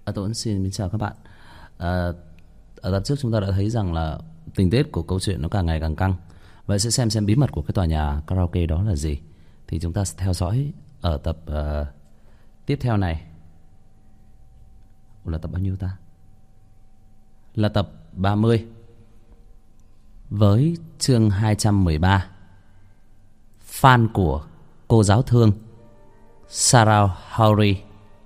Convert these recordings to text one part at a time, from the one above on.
Tôi xin chào các bạn. Ở tập trước chúng ta đã thấy rằng là tình tiết của câu chuyện nó càng ngày càng căng. Vậy sẽ xem bí mật của cái tòa nhà karaoke đó là gì. Thì chúng ta sẽ theo dõi ở tập tiếp theo này. Là tập bao nhiêu ta? Là tập 30. Với chương 213, fan của cô giáo thương Sarah Howry.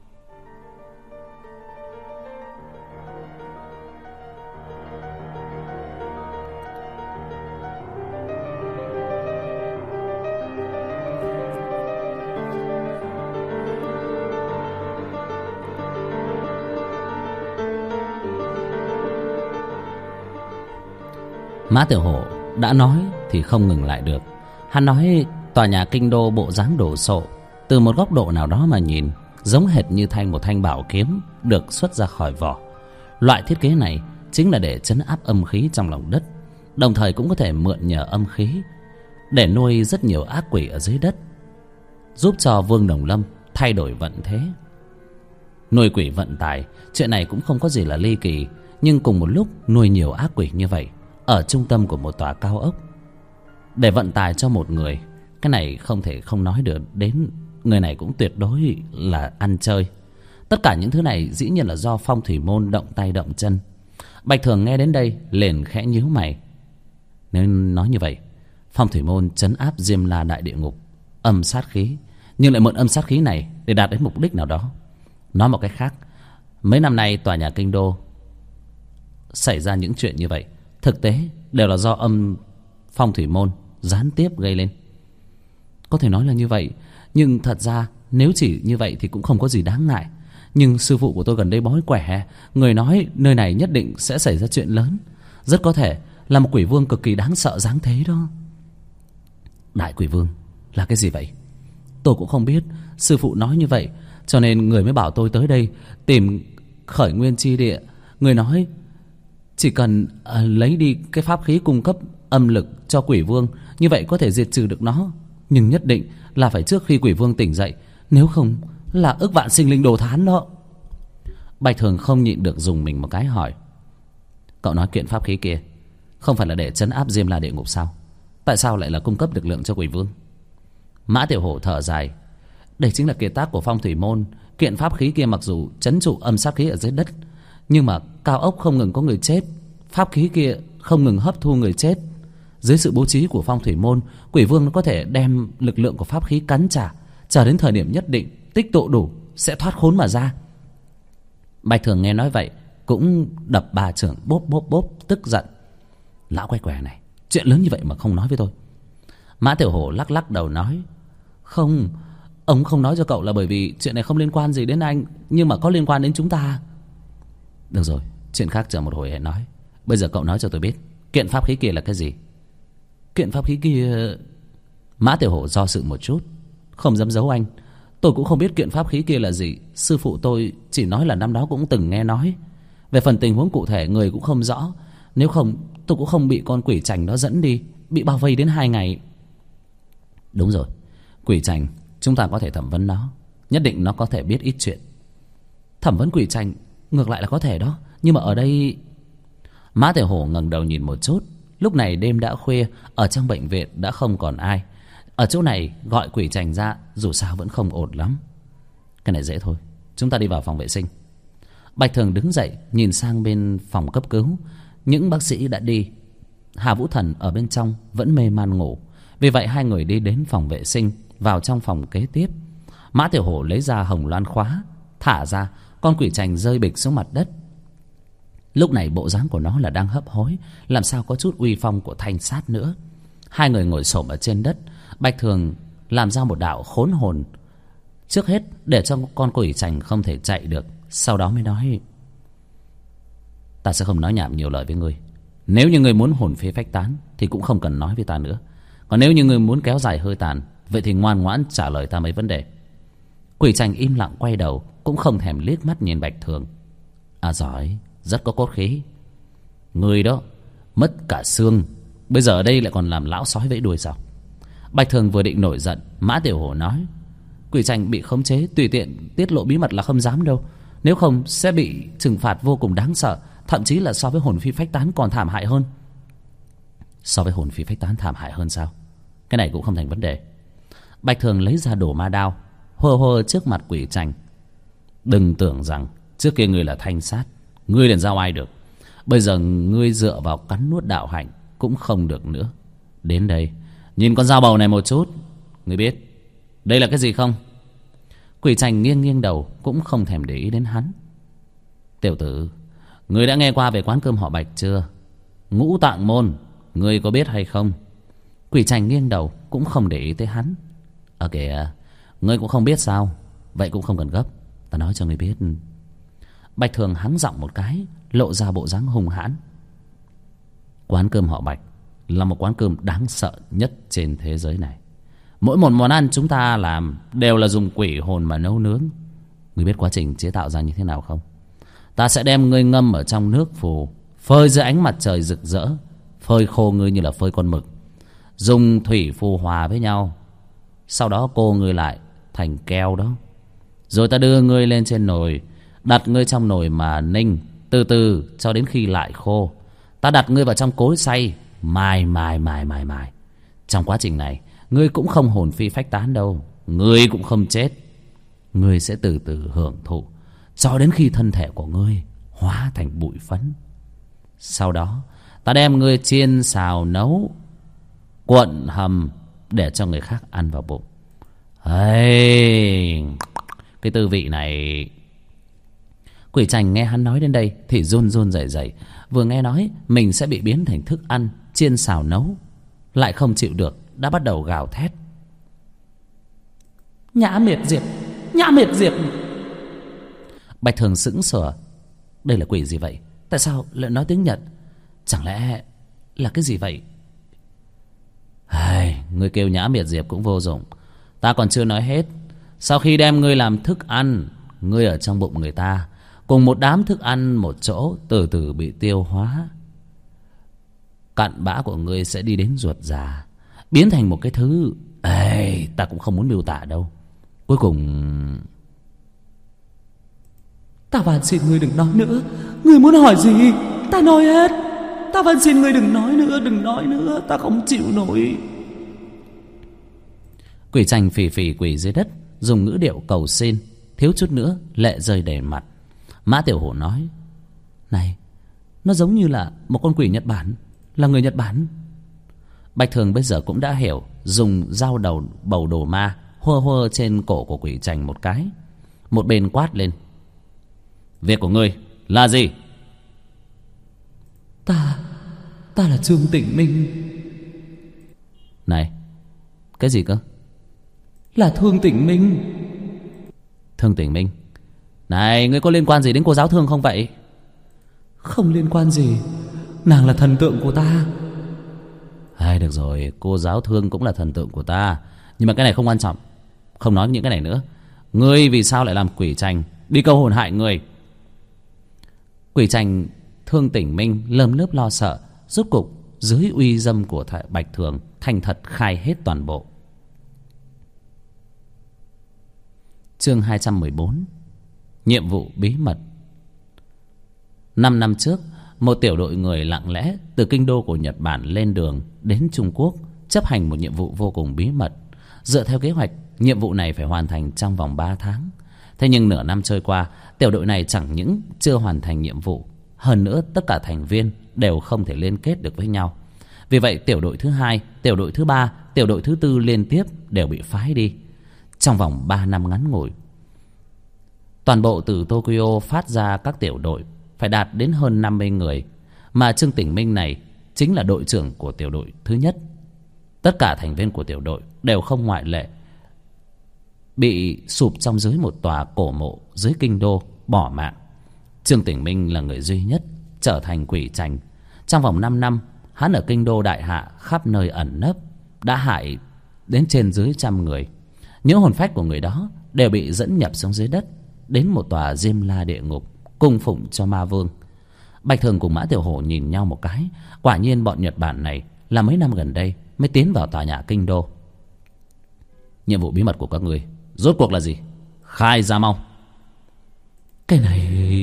Mã Tiểu Hổ đã nói thì không ngừng lại được. Hắn nói tòa nhà kinh đô bộ dáng đồ sộ, từ một góc độ nào đó mà nhìn giống hệt như một thanh bảo kiếm được xuất ra khỏi vỏ. Loại thiết kế này chính là để trấn áp âm khí trong lòng đất, đồng thời cũng có thể mượn nhờ âm khí để nuôi rất nhiều ác quỷ ở dưới đất, giúp cho Vương Đồng Lâm thay đổi vận thế. Nuôi quỷ vận tài, chuyện này cũng không có gì là ly kỳ, nhưng cùng một lúc nuôi nhiều ác quỷ như vậy ở trung tâm của một tòa cao ốc để vận tài cho một người, cái này không thể không nói được đến. Người này cũng tuyệt đối là ăn chơi. Tất cả những thứ này dĩ nhiên là do Phong Thủy Môn động tay động chân. Bạch Thường nghe đến đây liền khẽ nhíu mày. Nếu nói như vậy, Phong Thủy Môn trấn áp Diêm La Đại Địa Ngục, âm sát khí, nhưng lại mượn âm sát khí này để đạt đến mục đích nào đó. Nói một cách khác, mấy năm nay tòa nhà kinh đô xảy ra những chuyện như vậy thực tế đều là do âm Phong Thủy Môn gián tiếp gây lên. Có thể nói là như vậy, nhưng thật ra nếu chỉ như vậy thì cũng không có gì đáng ngại. Nhưng sư phụ của tôi gần đây bói quẻ, người nói nơi này nhất định sẽ xảy ra chuyện lớn, rất có thể là một quỷ vương cực kỳ đáng sợ dáng thế đó. Đại quỷ vương là cái gì vậy? Tôi cũng không biết, sư phụ nói như vậy cho nên người mới bảo tôi tới đây tìm khởi nguyên chi địa. Người nói chỉ cần lấy đi cái pháp khí cung cấp âm lực cho quỷ vương, như vậy có thể diệt trừ được nó. Nhưng nhất định là phải trước khi quỷ vương tỉnh dậy, nếu không là ức vạn sinh linh đồ thán đó. Bạch Thường không nhịn được dùng mình một cái hỏi: cậu nói kiện pháp khí kia không phải là để trấn áp Diêm La Địa Ngục sao? Tại sao lại là cung cấp lực lượng cho quỷ vương? Mã Tiểu Hổ thở dài: đây chính là kiệt tác của Phong Thủy Môn. Kiện pháp khí kia mặc dù trấn trụ âm sát khí ở dưới đất, nhưng mà cao ốc không ngừng có người chết, pháp khí kia không ngừng hấp thu người chết. Dưới sự bố trí của Phong Thủy Môn, quỷ vương nó có thể đem lực lượng của pháp khí cắn trả, chờ đến thời điểm nhất định tích tụ đủ sẽ thoát khốn mà ra. Bạch Thường nghe nói vậy cũng đập bà trưởng bốp bốp bốp, tức giận: lão quay quẻ này, chuyện lớn như vậy mà không nói với tôi. Mã Tiểu Hổ lắc lắc đầu nói: không, ông không nói cho cậu là bởi vì chuyện này không liên quan gì đến anh, nhưng mà có liên quan đến chúng ta. Được rồi, chuyện khác chờ một hồi hãy nói. Bây giờ cậu nói cho tôi biết kiện pháp khí kia là cái gì? Kiện pháp khí kia... Mã Tiểu Hổ do dự một chút, không dám giấu anh: tôi cũng không biết kiện pháp khí kia là gì. Sư phụ tôi chỉ nói là năm đó cũng từng nghe nói. Về phần tình huống cụ thể người cũng không rõ. Nếu không tôi cũng không bị con quỷ chành đó dẫn đi, bị bao vây đến 2 ngày. Đúng rồi, quỷ chành chúng ta có thể thẩm vấn nó, nhất định nó có thể biết ít chuyện. Thẩm vấn quỷ chành ngược lại là có thể đó, nhưng mà ở đây... Mã Tiểu Hổ ngẩng đầu nhìn một chút. Lúc này đêm đã khuya, ở trong bệnh viện đã không còn ai. Ở chỗ này gọi quỷ chành ra dù sao vẫn không ổn lắm. Cái này dễ thôi, chúng ta đi vào phòng vệ sinh. Bạch Thường đứng dậy nhìn sang bên phòng cấp cứu. Những bác sĩ đã đi, Hà Vũ Thần ở bên trong vẫn mê man ngủ. Vì vậy hai người đi đến phòng vệ sinh, vào trong phòng kế tiếp. Mã Tiểu Hổ lấy ra hồng loan khóa, thả ra, con quỷ chành rơi bịch xuống mặt đất. Lúc này bộ dáng của nó là đang hấp hối, làm sao có chút uy phong của thanh sát nữa. Hai người ngồi xổm ở trên đất. Bạch Thường làm ra một đạo khốn hồn, trước hết để cho con quỷ chành không thể chạy được, sau đó mới nói: ta sẽ không nói nhảm nhiều lời với ngươi. Nếu như ngươi muốn hồn phế phách tán thì cũng không cần nói với ta nữa. Còn nếu như ngươi muốn kéo dài hơi tàn, vậy thì ngoan ngoãn trả lời ta mấy vấn đề. Quỷ chành im lặng quay đầu, cũng không thèm liếc mắt nhìn Bạch Thường. À giỏi, rất có cốt khí. Ngươi đó mất cả xương, bây giờ ở đây lại còn làm lão sói vẫy đuôi sao? Bạch Thường vừa định nổi giận, Mã Tiểu Hổ nói: quỷ chành bị khống chế, tùy tiện tiết lộ bí mật là không dám đâu. Nếu không sẽ bị trừng phạt vô cùng đáng sợ, thậm chí là so với hồn phi phách tán còn thảm hại hơn. So với hồn phi phách tán thảm hại hơn sao? Cái này cũng không thành vấn đề. Bạch Thường lấy ra đổ ma đao, hơ hơ trước mặt Quỷ Trành. Đừng tưởng rằng trước kia ngươi là thanh sát, ngươi liền giao ai được. Bây giờ ngươi dựa vào cắn nuốt đạo hạnh cũng không được nữa. Đến đây, nhìn con dao bầu này một chút. Ngươi biết đây là cái gì không? Quỷ Trành nghiêng nghiêng đầu, cũng không thèm để ý đến hắn. Tiểu tử, ngươi đã nghe qua về quán cơm họ Bạch chưa? Ngũ Tạng Môn, ngươi có biết hay không? Quỷ Trành nghiêng đầu, cũng không để ý tới hắn. Kìa, ngươi cũng không biết sao? Vậy cũng không cần gấp, ta nói cho ngươi biết. Bạch Thường hắng giọng một cái, lộ ra bộ dáng hung hãn. Quán cơm họ Bạch là một quán cơm đáng sợ nhất trên thế giới này. Mỗi một món ăn chúng ta làm đều là dùng quỷ hồn mà nấu nướng. Ngươi biết quá trình chế tạo ra như thế nào không? Ta sẽ đem ngươi ngâm ở trong nước phù, phơi dưới ánh mặt trời rực rỡ, phơi khô ngươi như là phơi con mực, dùng thủy phù hòa với nhau. Sau đó cô ngươi lại thành keo đó. Rồi ta đưa ngươi lên trên nồi, đặt ngươi trong nồi mà ninh, từ từ cho đến khi lại khô. Ta đặt ngươi vào trong cối xay, mài. Trong quá trình này, ngươi cũng không hồn phi phách tán đâu, ngươi cũng không chết. Ngươi sẽ từ từ hưởng thụ cho đến khi thân thể của ngươi hóa thành bụi phấn. Sau đó ta đem ngươi chiên xào nấu, cuộn hầm để cho người khác ăn vào bụng. Cái tư vị này. Quỷ Trành nghe hắn nói đến đây thì run run rẩy rẩy. Vừa nghe nói mình sẽ bị biến thành thức ăn chiên xào nấu, lại không chịu được, đã bắt đầu gào thét. Nhã Miệt Diệp, Nhã Miệt Diệp. Bạch Thường sững sờ. Đây là quỷ gì vậy? Tại sao lại nói tiếng Nhật? Chẳng lẽ là cái gì vậy? Ngươi kêu Nhã Miệt Diệp cũng vô dụng. Ta còn chưa nói hết. Sau khi đem ngươi làm thức ăn, ngươi ở trong bụng người ta cùng một đám thức ăn một chỗ, từ từ bị tiêu hóa. Cặn bã của ngươi sẽ đi đến ruột già, biến thành một cái thứ ta cũng không muốn miêu tả đâu. Cuối cùng... Ta van xin ngươi đừng nói nữa. Ngươi muốn hỏi gì ta nói hết. Ta van xin ngươi đừng nói nữa, đừng nói nữa, ta không chịu nổi. Quỷ Trành phì phì quỳ dưới đất, dùng ngữ điệu cầu xin, thiếu chút nữa lệ rơi đầy mặt. Mã Tiểu Hổ nói: Này, nó giống như là một con quỷ Nhật Bản, là người Nhật Bản. Bạch Thường bây giờ cũng đã hiểu, dùng dao đầu bầu đồ ma hơ hơ trên cổ của Quỷ Trành một cái. Một bên quát lên: Việc của ngươi là gì? Ta là Trương Tỉnh Minh. Này, cái gì cơ? Là Thương Tỉnh Minh. Thương Tỉnh Minh? Này, ngươi có liên quan gì đến cô giáo Thương không vậy? Không liên quan gì, nàng là thần tượng của ta. Được rồi, cô giáo Thương cũng là thần tượng của ta, nhưng mà cái này không quan trọng. Không nói những cái này nữa. Ngươi vì sao lại làm Quỷ Trành đi câu hồn hại người? Quỷ Trành Thương Tỉnh Minh lơm lớp lo sợ, rốt cục dưới uy dâm của Bạch Thường thành thật khai hết toàn bộ. Chương 214. Nhiệm vụ bí mật. 5 năm trước, một tiểu đội người lặng lẽ từ kinh đô của Nhật Bản lên đường đến Trung Quốc chấp hành một nhiệm vụ vô cùng bí mật. Dựa theo kế hoạch, nhiệm vụ này phải hoàn thành trong vòng 3 tháng. Thế nhưng nửa năm trôi qua, tiểu đội này chẳng những chưa hoàn thành nhiệm vụ, hơn nữa tất cả thành viên đều không thể liên kết được với nhau. Vì vậy tiểu đội thứ 2, tiểu đội thứ 3, tiểu đội thứ 4 liên tiếp đều bị phái đi. Trong vòng 3 năm ngắn ngủi, toàn bộ từ Tokyo phát ra các tiểu đội phải đạt đến hơn 50 người, mà Trương Tỉnh Minh này chính là đội trưởng của tiểu đội thứ nhất. Tất cả thành viên của tiểu đội đều không ngoại lệ bị sụp trong dưới một tòa cổ mộ dưới kinh đô bỏ mạng. Trương Tỉnh Minh là người duy nhất trở thành Quỷ Trành. Trong vòng 5 năm, hắn ở kinh đô đại hạ khắp nơi ẩn nấp, đã hại đến trên dưới 100 người. Những hồn phách của người đó đều bị dẫn nhập xuống dưới đất, đến một tòa Diêm La địa ngục cung phụng cho ma vương. Bạch Thường cùng Mã Tiểu Hổ nhìn nhau một cái, quả nhiên bọn Nhật Bản này là mấy năm gần đây mới tiến vào tòa nhà kinh đô. Nhiệm vụ bí mật của các người rốt cuộc là gì? Khai ra mau. Cái này...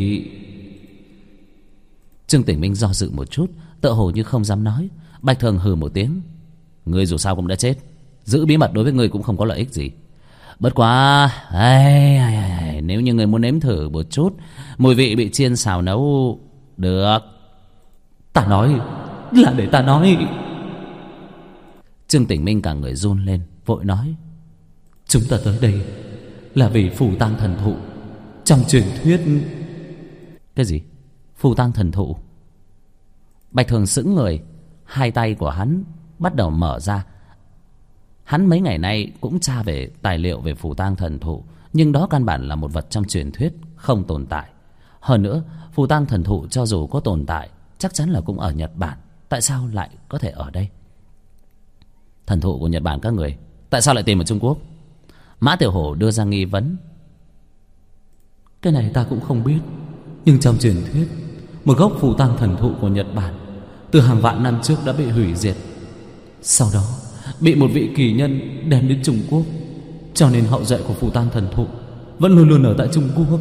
Trương Tỉnh Minh do dự một chút, tựa hồ như không dám nói. Bạch Thường hừ một tiếng. Ngươi dù sao cũng đã chết, giữ bí mật đối với ngươi cũng không có lợi ích gì. Bất quá nếu như ngươi muốn nếm thử một chút mùi vị bị chiên xào nấu, được. Ta nói là để ta nói. Trương Tỉnh Minh cả người run lên, vội nói. Chúng ta tới đây là vì phù tang thần thụ. Trong truyền thuyết... Cái gì? Phù tang thần thụ? Bạch Thường sững người. Hai tay của hắn bắt đầu mở ra. Hắn mấy ngày nay cũng tra về tài liệu về phù tang thần thụ, nhưng đó căn bản là một vật trong truyền thuyết, không tồn tại. Hơn nữa, phù tang thần thụ cho dù có tồn tại, chắc chắn là cũng ở Nhật Bản. Tại sao lại có thể ở đây? Thần thụ của Nhật Bản các người, tại sao lại tìm ở Trung Quốc? Mã Tiểu Hổ đưa ra nghi vấn. Cái này ta cũng không biết, nhưng trong truyền thuyết, một gốc phù tang thần thụ của Nhật Bản từ hàng vạn năm trước đã bị hủy diệt, sau đó bị một vị kỳ nhân đem đến Trung Quốc, cho nên hậu duệ của phù tang thần thụ vẫn luôn luôn ở tại Trung Quốc.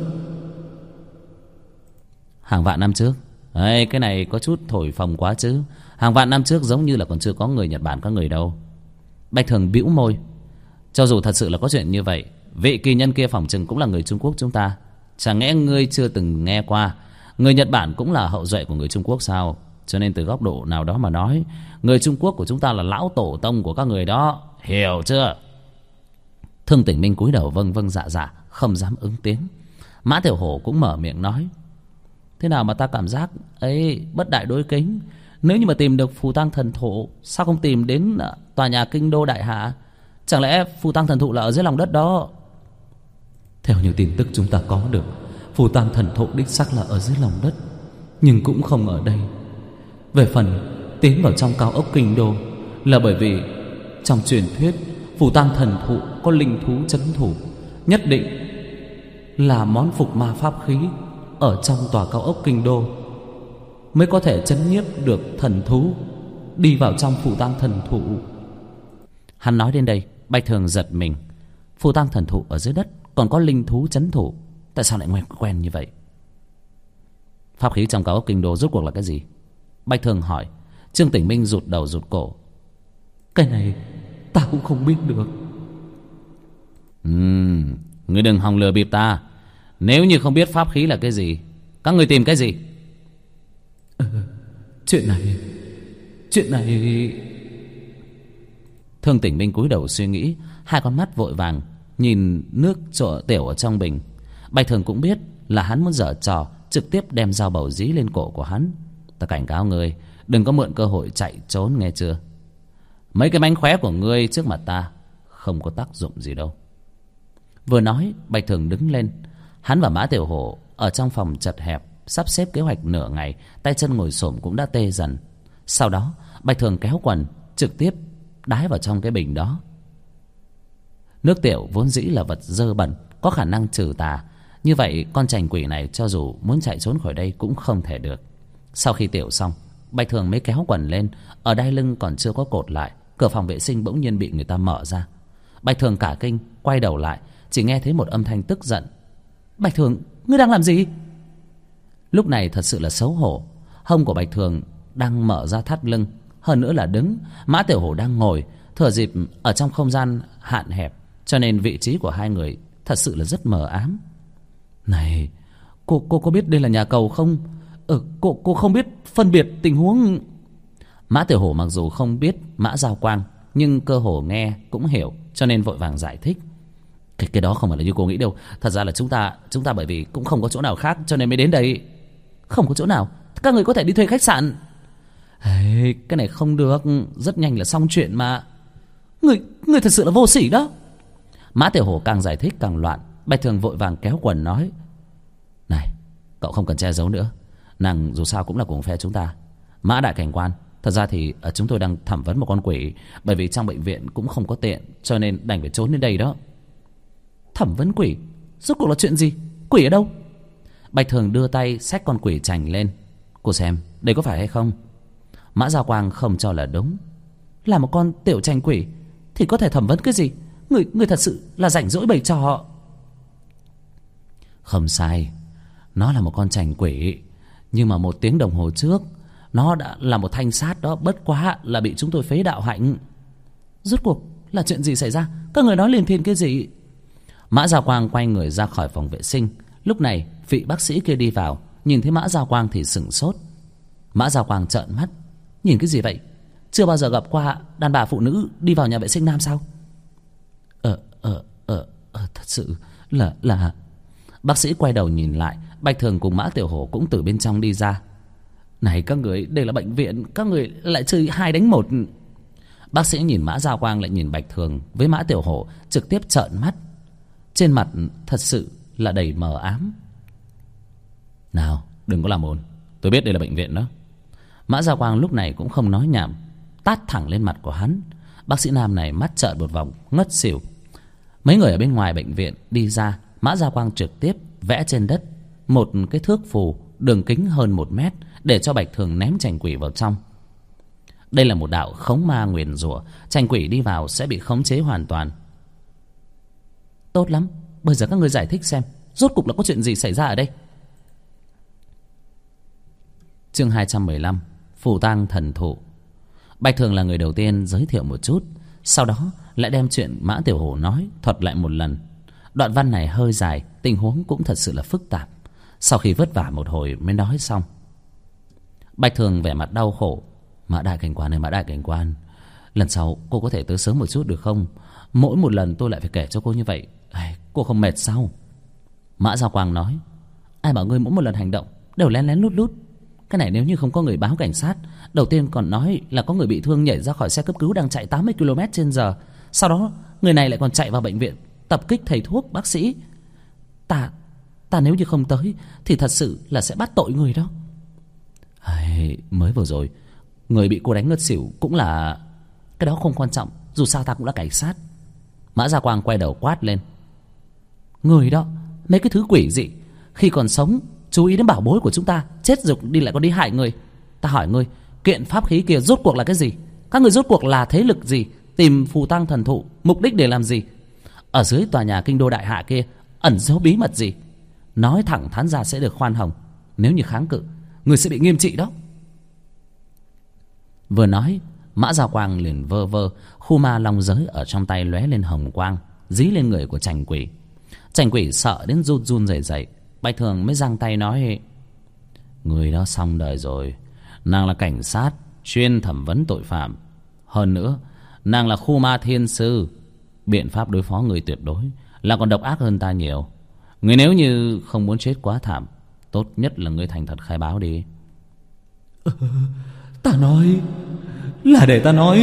Hàng vạn năm trước? Ê, cái này có chút thổi phồng quá chứ. Hàng vạn năm trước giống như là còn chưa có người Nhật Bản các người đâu. Bạch Thường bĩu môi. Cho dù thật sự là có chuyện như vậy, vị kỳ nhân kia phỏng chừng cũng là người Trung Quốc chúng ta. Chẳng lẽ ngươi chưa từng nghe qua người Nhật Bản cũng là hậu duệ của người Trung Quốc sao? Cho nên từ góc độ nào đó mà nói, người Trung Quốc của chúng ta là lão tổ tông của các người đó, hiểu chưa? Thương Tỉnh Minh cúi đầu vâng vâng dạ dạ, không dám ứng tiếng. Mã Tiểu Hổ cũng mở miệng nói. Thế nào mà ta cảm giác ấy bất đại đối kính. Nếu như mà tìm được phù tang thần thụ, sao không tìm đến tòa nhà kinh đô đại hạ? Chẳng lẽ phù tang thần thụ là ở dưới lòng đất đó? Theo những tin tức chúng ta có được, phù tang thần thụ đích xác là ở dưới lòng đất, nhưng cũng không ở đây. Về phần tiến vào trong cao ốc kinh đô là bởi vì trong truyền thuyết phù tang thần thụ có linh thú trấn thủ, nhất định là món phục ma pháp khí ở trong tòa cao ốc kinh đô mới có thể trấn nhiếp được thần thú đi vào trong phù tang thần thụ. Hắn nói đến đây, Bạch Thường giật mình. Phù tang thần thụ ở dưới đất còn có linh thú trấn thủ, tại sao lại quen như vậy? Pháp khí trong cao ốc kinh đô rốt cuộc là cái gì? Bạch Thường hỏi. Trương Tỉnh Minh rụt đầu rụt cổ. Cái này ta cũng không biết được. Ngươi đừng hòng lừa bịp ta. Nếu như không biết pháp khí là cái gì, các ngươi tìm cái gì? Chuyện này... Thương Tỉnh Minh cúi đầu suy nghĩ, hai con mắt vội vàng nhìn nước tiểu ở trong bình. Bạch Thường cũng biết là hắn muốn giở trò, trực tiếp đem dao bầu dí lên cổ của hắn. Ta cảnh cáo ngươi, đừng có mượn cơ hội chạy trốn, nghe chưa? Mấy cái mánh khóe của ngươi trước mặt ta không có tác dụng gì đâu. Vừa nói, Bạch Thường đứng lên. Hắn và Mã Tiểu Hổ ở trong phòng chật hẹp, sắp xếp kế hoạch nửa ngày, tay chân ngồi xổm cũng đã tê dần. Sau đó Bạch Thường kéo quần, trực tiếp đái vào trong cái bình đó. Nước tiểu vốn dĩ là vật dơ bẩn, có khả năng trừ tà. Như vậy con trành quỷ này cho dù muốn chạy trốn khỏi đây cũng không thể được. Sau khi tiểu xong, Bạch Thường mới kéo quần lên. Ở đai lưng còn chưa có cột lại, cửa phòng vệ sinh bỗng nhiên bị người ta mở ra. Bạch Thường cả kinh, quay đầu lại, chỉ nghe thấy một âm thanh tức giận. Bạch Thường, ngươi đang làm gì? Lúc này thật sự là xấu hổ. Hông của Bạch Thường đang mở ra thắt lưng, hơn nữa là đứng. Mã Tiểu Hổ đang ngồi. Thừa dịp ở trong không gian hạn hẹp, cho nên vị trí của hai người thật sự là rất mờ ám. Này, cô có biết đây là nhà cầu không? Cô không biết phân biệt tình huống. Mã Tiểu Hổ mặc dù không biết Mã Giao Quang, nhưng cơ hồ nghe cũng hiểu, cho nên vội vàng giải thích. Cái đó không phải là như cô nghĩ đâu. Thật ra là chúng ta bởi vì cũng không có chỗ nào khác cho nên mới đến đây. Không có chỗ nào? Các người có thể đi thuê khách sạn. Cái này không được, rất nhanh là xong chuyện mà. Người thật sự là vô sỉ đó. Mã Tiểu Hổ càng giải thích càng loạn. Bạch Thường vội vàng kéo quần nói. Này, cậu không cần che giấu nữa. Nàng dù sao cũng là cùng phe chúng ta. Mã đại cảnh quan, thật ra thì chúng tôi đang thẩm vấn một con quỷ. Bởi vì trong bệnh viện cũng không có tiện, cho nên đành phải trốn đến đây đó. Thẩm vấn quỷ? Rốt cuộc là chuyện gì? Quỷ ở đâu? Bạch Thường đưa tay xách con quỷ chành lên. Cô xem, đây có phải hay không? Mã Giao Quang không cho là đúng. Là một con tiểu chành quỷ thì có thể thẩm vấn cái gì? Người thật sự là rảnh rỗi bày trò. Không sai. Nó là một con chành quỷ, nhưng mà 1 tiếng đồng hồ trước nó đã là một thanh sát đó, bất quá là bị chúng tôi phế đạo hạnh. Rốt cuộc là chuyện gì xảy ra? Các người nói liền thiên cái gì? Mã Gia Quang quay người ra khỏi phòng vệ sinh. Lúc này vị bác sĩ kia đi vào, nhìn thấy Mã Gia Quang thì sửng sốt. Mã Gia Quang trợn mắt. Nhìn cái gì vậy? Chưa bao giờ gặp qua đàn bà phụ nữ đi vào nhà vệ sinh nam sao? Thật sự là... Bác sĩ quay đầu nhìn lại. Bạch Thường cùng Mã Tiểu Hổ cũng từ bên trong đi ra. Này các người, đây là bệnh viện, các người lại chơi 2 đánh 1. Bác sĩ nhìn Mã Gia Quang lại nhìn Bạch Thường với Mã Tiểu Hổ, trực tiếp trợn mắt. Trên mặt thật sự là đầy mờ ám. Nào, đừng có làm ồn, tôi biết đây là bệnh viện đó. Mã Gia Quang lúc này cũng không nói nhảm, tát thẳng lên mặt của hắn. Bác sĩ nam này mắt trợn một vòng, ngất xỉu. Mấy người ở bên ngoài bệnh viện đi ra. Mã Gia Quang trực tiếp vẽ trên đất một cái thước phù đường kính hơn 1 mét để cho Bạch Thường ném chành quỷ vào trong. Đây là một đạo khống ma nguyền rủa, chành quỷ đi vào sẽ bị khống chế hoàn toàn. Tốt lắm, bây giờ các người giải thích xem rốt cục là có chuyện gì xảy ra ở đây. Chương 215, phù tang thần thụ. Bạch Thường là người đầu tiên giới thiệu một chút, sau đó lại đem chuyện Mã Tiểu Hổ nói thuật lại một lần. Đoạn văn này hơi dài, tình huống cũng thật sự là phức tạp. Sau khi vất vả một hồi mới nói xong. Bạch Thường vẻ mặt đau khổ. Mã đại cảnh quan ơi, Mã đại cảnh quan, lần sau cô có thể tới sớm một chút được không? Mỗi một lần tôi lại phải kể cho cô như vậy, cô không mệt sao? Mã Gia Quang nói. Ai bảo ngươi mỗi một lần hành động đều lén lén lút lút? Cái này nếu như không có người báo cảnh sát, đầu tiên còn nói là có người bị thương nhảy ra khỏi xe cấp cứu đang chạy 80 km/h. Sau đó người này lại còn chạy vào bệnh viện tập kích thầy thuốc bác sĩ. Ta nếu như không tới thì thật sự là sẽ bắt tội người đó. Mới vừa rồi người bị cô đánh ngất xỉu cũng là... Cái đó không quan trọng, dù sao ta cũng là cảnh sát. Mã Gia Quang quay đầu quát lên. Người đó, mấy cái thứ quỷ dị, khi còn sống chú ý đến bảo bối của chúng ta, chết rồi đi lại còn đi hại người. Ta hỏi ngươi, kiện pháp khí kia rốt cuộc là cái gì? Các người rốt cuộc là thế lực gì? Tìm phù tang thần thụ mục đích để làm gì? Ở dưới tòa nhà kinh đô đại hạ kia ẩn giấu bí mật gì? Nói thẳng thắn ra sẽ được khoan hồng, nếu như kháng cự người sẽ bị nghiêm trị đó. Vừa nói, Mã Gia Quang liền vơ vơ khu ma long giới ở trong tay lóe lên hồng quang, dí lên người của chành quỷ. Chành quỷ sợ đến run run rẩy rẩy. Bạch Thường mới giang tay nói. Người đó xong đời rồi. Nàng là cảnh sát chuyên thẩm vấn tội phạm. Hơn nữa nàng là khu ma thiên sư. Biện pháp đối phó người tuyệt đối là còn độc ác hơn ta nhiều. Người nếu như không muốn chết quá thảm, tốt nhất là người thành thật khai báo đi. Ta nói là để ta nói.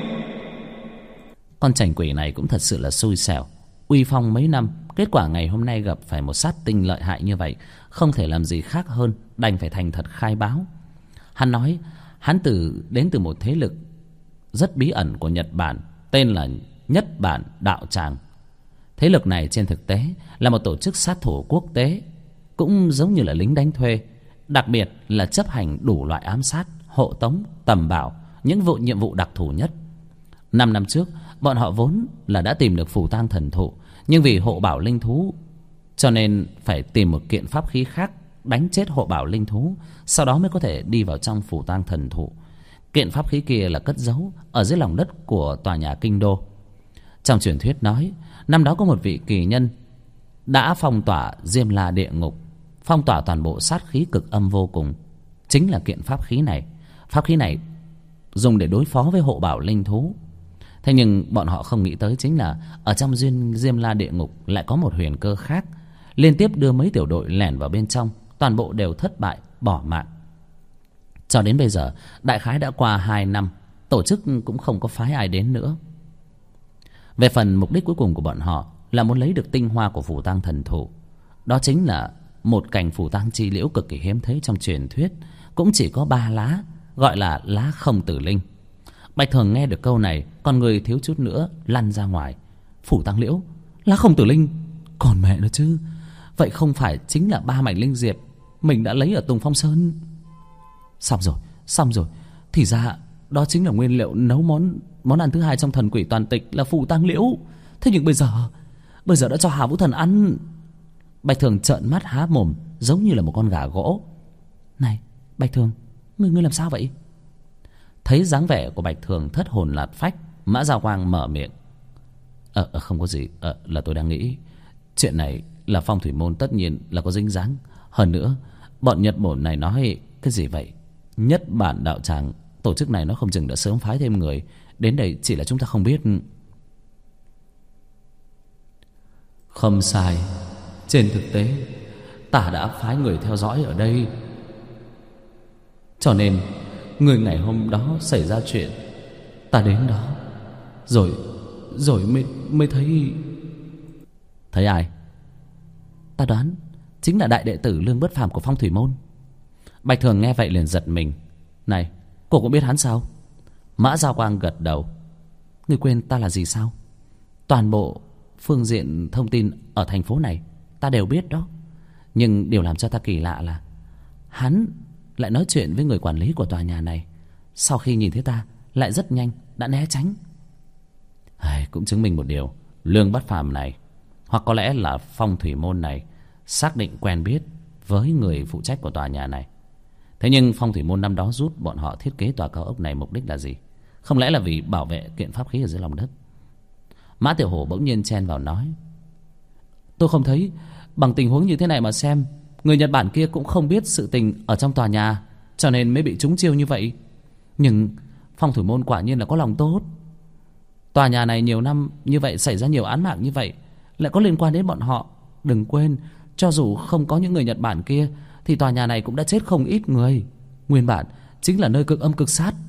Con chành quỷ này cũng thật sự là xui xẻo. Uy phong mấy năm, kết quả ngày hôm nay gặp phải một sát tinh lợi hại như vậy, không thể làm gì khác hơn đành phải thành thật khai báo. Hắn nói hắn đến từ một thế lực rất bí ẩn của Nhật Bản, tên là Nhất Bản Đạo Tràng. Thế lực này trên thực tế là một tổ chức sát thủ quốc tế, cũng giống như là lính đánh thuê, đặc biệt là chấp hành đủ loại ám sát, hộ tống, tầm bảo, những nhiệm vụ đặc thù nhất. 5 năm trước, bọn họ vốn là đã tìm được phù tang thần thụ, nhưng vì hộ bảo linh thú cho nên phải tìm một kiện pháp khí khác đánh chết hộ bảo linh thú, sau đó mới có thể đi vào trong phù tang thần thụ. Kiện pháp khí kia là cất giấu ở dưới lòng đất của tòa nhà kinh đô. Trong truyền thuyết nói, năm đó có một vị kỳ nhân đã phong tỏa Diêm La địa ngục, phong tỏa toàn bộ sát khí cực âm vô cùng, chính là kiện pháp khí này. Pháp khí này dùng để đối phó với hộ bảo linh thú. Thế nhưng bọn họ không nghĩ tới chính là ở trong Diêm La địa ngục lại có một huyền cơ khác, liên tiếp đưa mấy tiểu đội lẻn vào bên trong, toàn bộ đều thất bại, bỏ mạng. Cho đến bây giờ, đại khái đã qua 2 năm, tổ chức cũng không có phái ai đến nữa. Về phần mục đích cuối cùng của bọn họ là muốn lấy được tinh hoa của phù tang thần thụ. Đó chính là một cành phù tang chi liễu cực kỳ hiếm thấy trong truyền thuyết, cũng chỉ có 3 lá, gọi là lá không tử linh. Bạch Thường nghe được câu này, con người thiếu chút nữa lăn ra ngoài. Phù tang liễu, lá không tử linh, còn mẹ nó chứ. Vậy không phải chính là 3 mảnh linh diệp mình đã lấy ở Tùng Phong Sơn? Xong rồi, thì ra đó chính là nguyên liệu nấu món ăn thứ 2 trong thần quỷ toàn tịch là phù tang liễu. Thế nhưng bây giờ đã cho Hà Vũ Thần ăn. Bạch Thường trợn mắt há mồm giống như là một con gà gỗ. Này Bạch Thường, ngươi làm sao vậy? Thấy dáng vẻ của Bạch Thường thất hồn lạc phách, Mã Giao Quang mở miệng. Không có gì, là tôi đang nghĩ chuyện này là phong thủy môn tất nhiên là có dính dáng. Hơn nữa bọn Nhật Bổn này nói cái gì vậy? Nhất Bản đạo tràng, tổ chức này nó không chừng đã sớm phái thêm người đến đây, chỉ là chúng ta không biết. Không sai. Trên thực tế ta đã phái người theo dõi ở đây, cho nên người ngày hôm đó xảy ra chuyện, ta đến đó rồi mới thấy. Thấy ai? Ta đoán chính là đại đệ tử Lương Bất Phàm của phong thủy môn. Bạch Thường nghe vậy liền giật mình. Này, cô cũng biết hắn sao? Mã Giao Quang gật đầu. Ngươi quên ta là gì sao? Toàn bộ phương diện thông tin ở thành phố này ta đều biết đó. Nhưng điều làm cho ta kỳ lạ là hắn lại nói chuyện với người quản lý của tòa nhà này, sau khi nhìn thấy ta lại rất nhanh đã né tránh. Cũng chứng minh một điều, Lương Bất Phàm này, hoặc có lẽ là phong thủy môn này, xác định quen biết với người phụ trách của tòa nhà này. Thế nhưng phong thủy môn năm đó giúp bọn họ thiết kế tòa cao ốc này mục đích là gì? Không lẽ là vì bảo vệ kiện pháp khí ở dưới lòng đất? Mã Tiểu Hổ bỗng nhiên chen vào nói. Tôi không thấy. Bằng tình huống như thế này mà xem, người Nhật Bản kia cũng không biết sự tình ở trong tòa nhà, cho nên mới bị trúng chiêu như vậy. Nhưng phong thủy môn quả nhiên là có lòng tốt. Tòa nhà này nhiều năm như vậy xảy ra nhiều án mạng như vậy, lại có liên quan đến bọn họ. Đừng quên, cho dù không có những người Nhật Bản kia thì tòa nhà này cũng đã chết không ít người. Nguyên bản chính là nơi cực âm cực sát.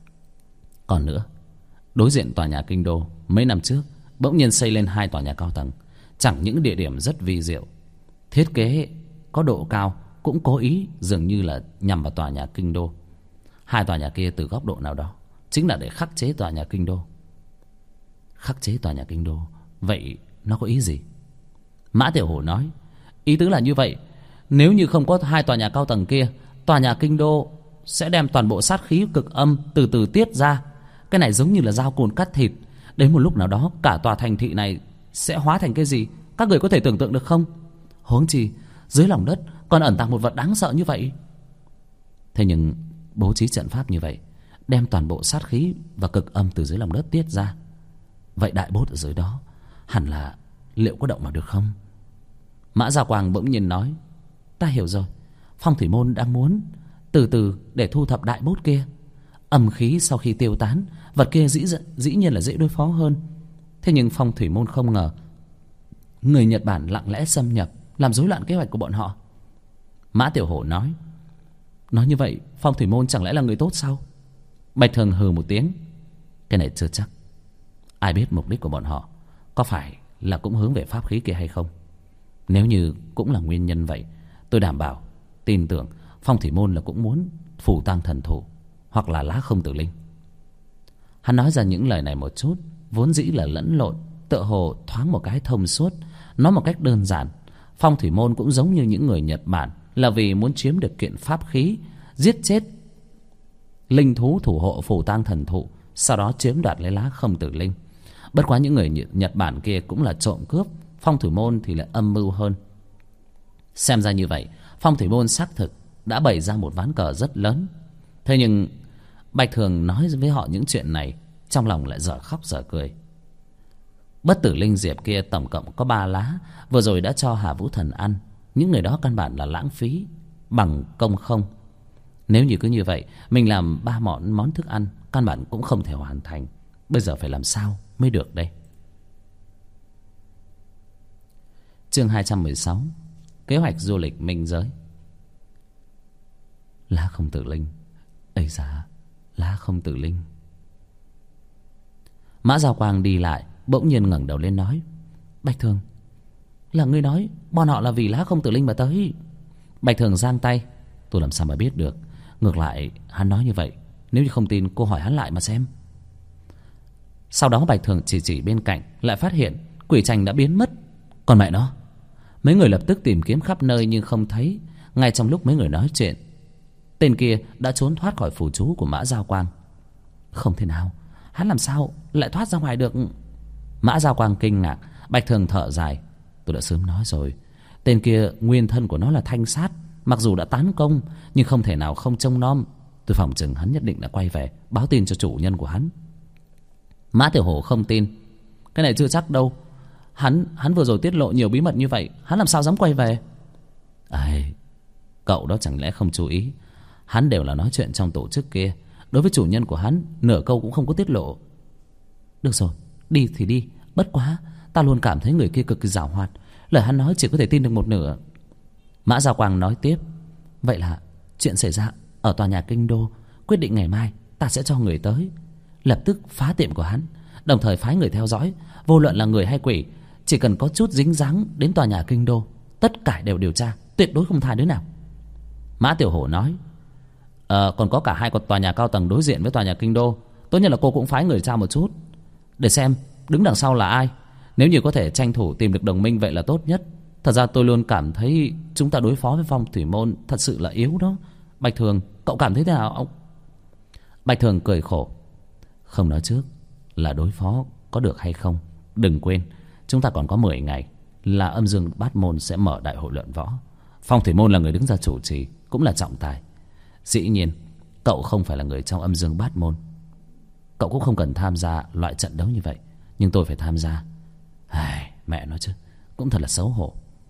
Còn nữa, đối diện tòa nhà Kinh Đô mấy năm trước bỗng nhiên xây lên 2 tòa nhà cao tầng, chẳng những địa điểm rất vi diệu, thiết kế có độ cao, cũng cố ý dường như là nhằm vào tòa nhà Kinh Đô. 2 tòa nhà kia từ góc độ nào đó chính là để khắc chế tòa nhà Kinh Đô. Khắc chế tòa nhà Kinh Đô, vậy nó có ý gì? Mã Tiểu Hổ nói, ý tứ là như vậy. Nếu như không có 2 tòa nhà cao tầng kia, tòa nhà Kinh Đô sẽ đem toàn bộ sát khí cực âm từ từ tiết ra. Cái này giống như là dao cùn cắt thịt. Đến một lúc nào đó cả tòa thành thị này sẽ hóa thành cái gì, các người có thể tưởng tượng được không? Huống chi dưới lòng đất còn ẩn tàng một vật đáng sợ như vậy. Thế nhưng bố trí trận pháp như vậy, đem toàn bộ sát khí và cực âm từ dưới lòng đất tiết ra, vậy đại bốt ở dưới đó hẳn là liệu có động vào được không? Mã Gia Quang bỗng nhiên nói, ta hiểu rồi. Phong thủy môn đang muốn từ từ để thu thập đại bốt kia. Âm khí sau khi tiêu tán, vật kia dĩ nhiên là dễ đối phó hơn. Thế nhưng phong thủy môn không ngờ người Nhật Bản lặng lẽ xâm nhập, làm rối loạn kế hoạch của bọn họ. Mã Tiểu Hổ nói như vậy phong thủy môn chẳng lẽ là người tốt sao? Bạch Thường hừ một tiếng. Cái này chưa chắc. Ai biết mục đích của bọn họ có phải là cũng hướng về pháp khí kia hay không? Nếu như cũng là nguyên nhân vậy, tôi đảm bảo, tin tưởng phong thủy môn là cũng muốn phù tang thần thụ hoặc là lá không tử linh. Hắn nói ra những lời này một chút vốn dĩ là lẫn lộn, tựa hồ thoáng một cái thông suốt. Nói một cách đơn giản, phong thủy môn cũng giống như những người Nhật Bản, là vì muốn chiếm được kiện pháp khí, giết chết linh thú thủ hộ phù tang thần thụ, sau đó chiếm đoạt lấy lá không tử linh. Bất quá những người Nhật Bản kia cũng là trộm cướp, phong thủy môn thì lại âm mưu hơn. Xem ra như vậy, phong thủy môn xác thực đã bày ra một ván cờ rất lớn. Thế nhưng Bạch Thường nói với họ những chuyện này, trong lòng lại dở khóc dở cười. Bất tử linh diệp kia tổng cộng có 3 lá, vừa rồi đã cho Hà Vũ Thần ăn. Những người đó căn bản là lãng phí, bằng công không. Nếu như cứ như vậy, mình làm 3 món thức ăn căn bản cũng không thể hoàn thành. Bây giờ phải làm sao mới được đây? Chương 216, kế hoạch du lịch minh giới. Lá không tử linh. Ây da, lá không tử linh. Mã Giao Quang đi lại, bỗng nhiên ngẩng đầu lên nói, Bạch Thường, là ngươi nói bọn họ là vì lá không tử linh mà tới? Bạch Thường giang tay, tôi làm sao mà biết được. Ngược lại hắn nói như vậy, nếu như không tin cô hỏi hắn lại mà xem. Sau đó Bạch Thường chỉ bên cạnh, lại phát hiện quỷ trành đã biến mất. Còn mẹ nó, mấy người lập tức tìm kiếm khắp nơi nhưng không thấy. Ngay trong lúc mấy người nói chuyện, tên kia đã trốn thoát khỏi phủ chú của Mã Giao Quang. Không thể nào, hắn làm sao lại thoát ra ngoài được? Mã Giao Quang kinh ngạc. Bạch Thường thở dài, tôi đã sớm nói rồi, Tên kia nguyên thân của nó là thanh sát, mặc dù đã tán công nhưng không thể nào không trông nom. Tôi phỏng chừng hắn nhất định đã quay về báo tin cho chủ nhân của hắn. Mã Tiểu Hổ không tin. Cái này chưa chắc đâu. Hắn vừa rồi tiết lộ nhiều bí mật như vậy, hắn làm sao dám quay về? Cậu đó chẳng lẽ không chú ý, hắn đều là nói chuyện trong tổ chức kia. Đối với chủ nhân của hắn, nửa câu cũng không có tiết lộ. Được rồi, đi thì đi. Bất quá ta luôn cảm thấy người kia cực kỳ giảo hoạt, lời hắn nói chỉ có thể tin được một nửa. Mã Gia Quang nói tiếp. Vậy là chuyện xảy ra ở tòa nhà kinh đô, quyết định ngày mai ta sẽ cho người tới, lập tức phá tiệm của hắn, đồng thời phái người theo dõi. Vô luận là người hay quỷ, chỉ cần có chút dính dáng đến tòa nhà kinh đô, tất cả đều điều tra, tuyệt đối không tha đứa nào. Mã Tiểu Hổ nói. Còn có cả hai tòa nhà cao tầng đối diện với tòa nhà kinh đô, tốt nhất là cô cũng phái người tra một chút, để xem đứng đằng sau là ai. Nếu như có thể tranh thủ tìm được đồng minh vậy là tốt nhất. Thật ra tôi luôn cảm thấy chúng ta đối phó với Phong Thủy Môn thật sự là yếu đó. Bạch Thường, cậu cảm thấy thế nào ông? Bạch Thường cười khổ. Không nói trước là đối phó có được hay không. Đừng quên, chúng ta còn có 10 ngày là Âm Dương Bát Môn sẽ mở đại hội luận võ. Phong Thủy Môn là người đứng ra chủ trì, cũng là trọng tài. Dĩ nhiên cậu không phải là người trong Âm Dương Bát Môn, cậu cũng không cần tham gia loại trận đấu như vậy, nhưng tôi phải tham gia. Mẹ nói chứ, cũng thật là xấu hổ.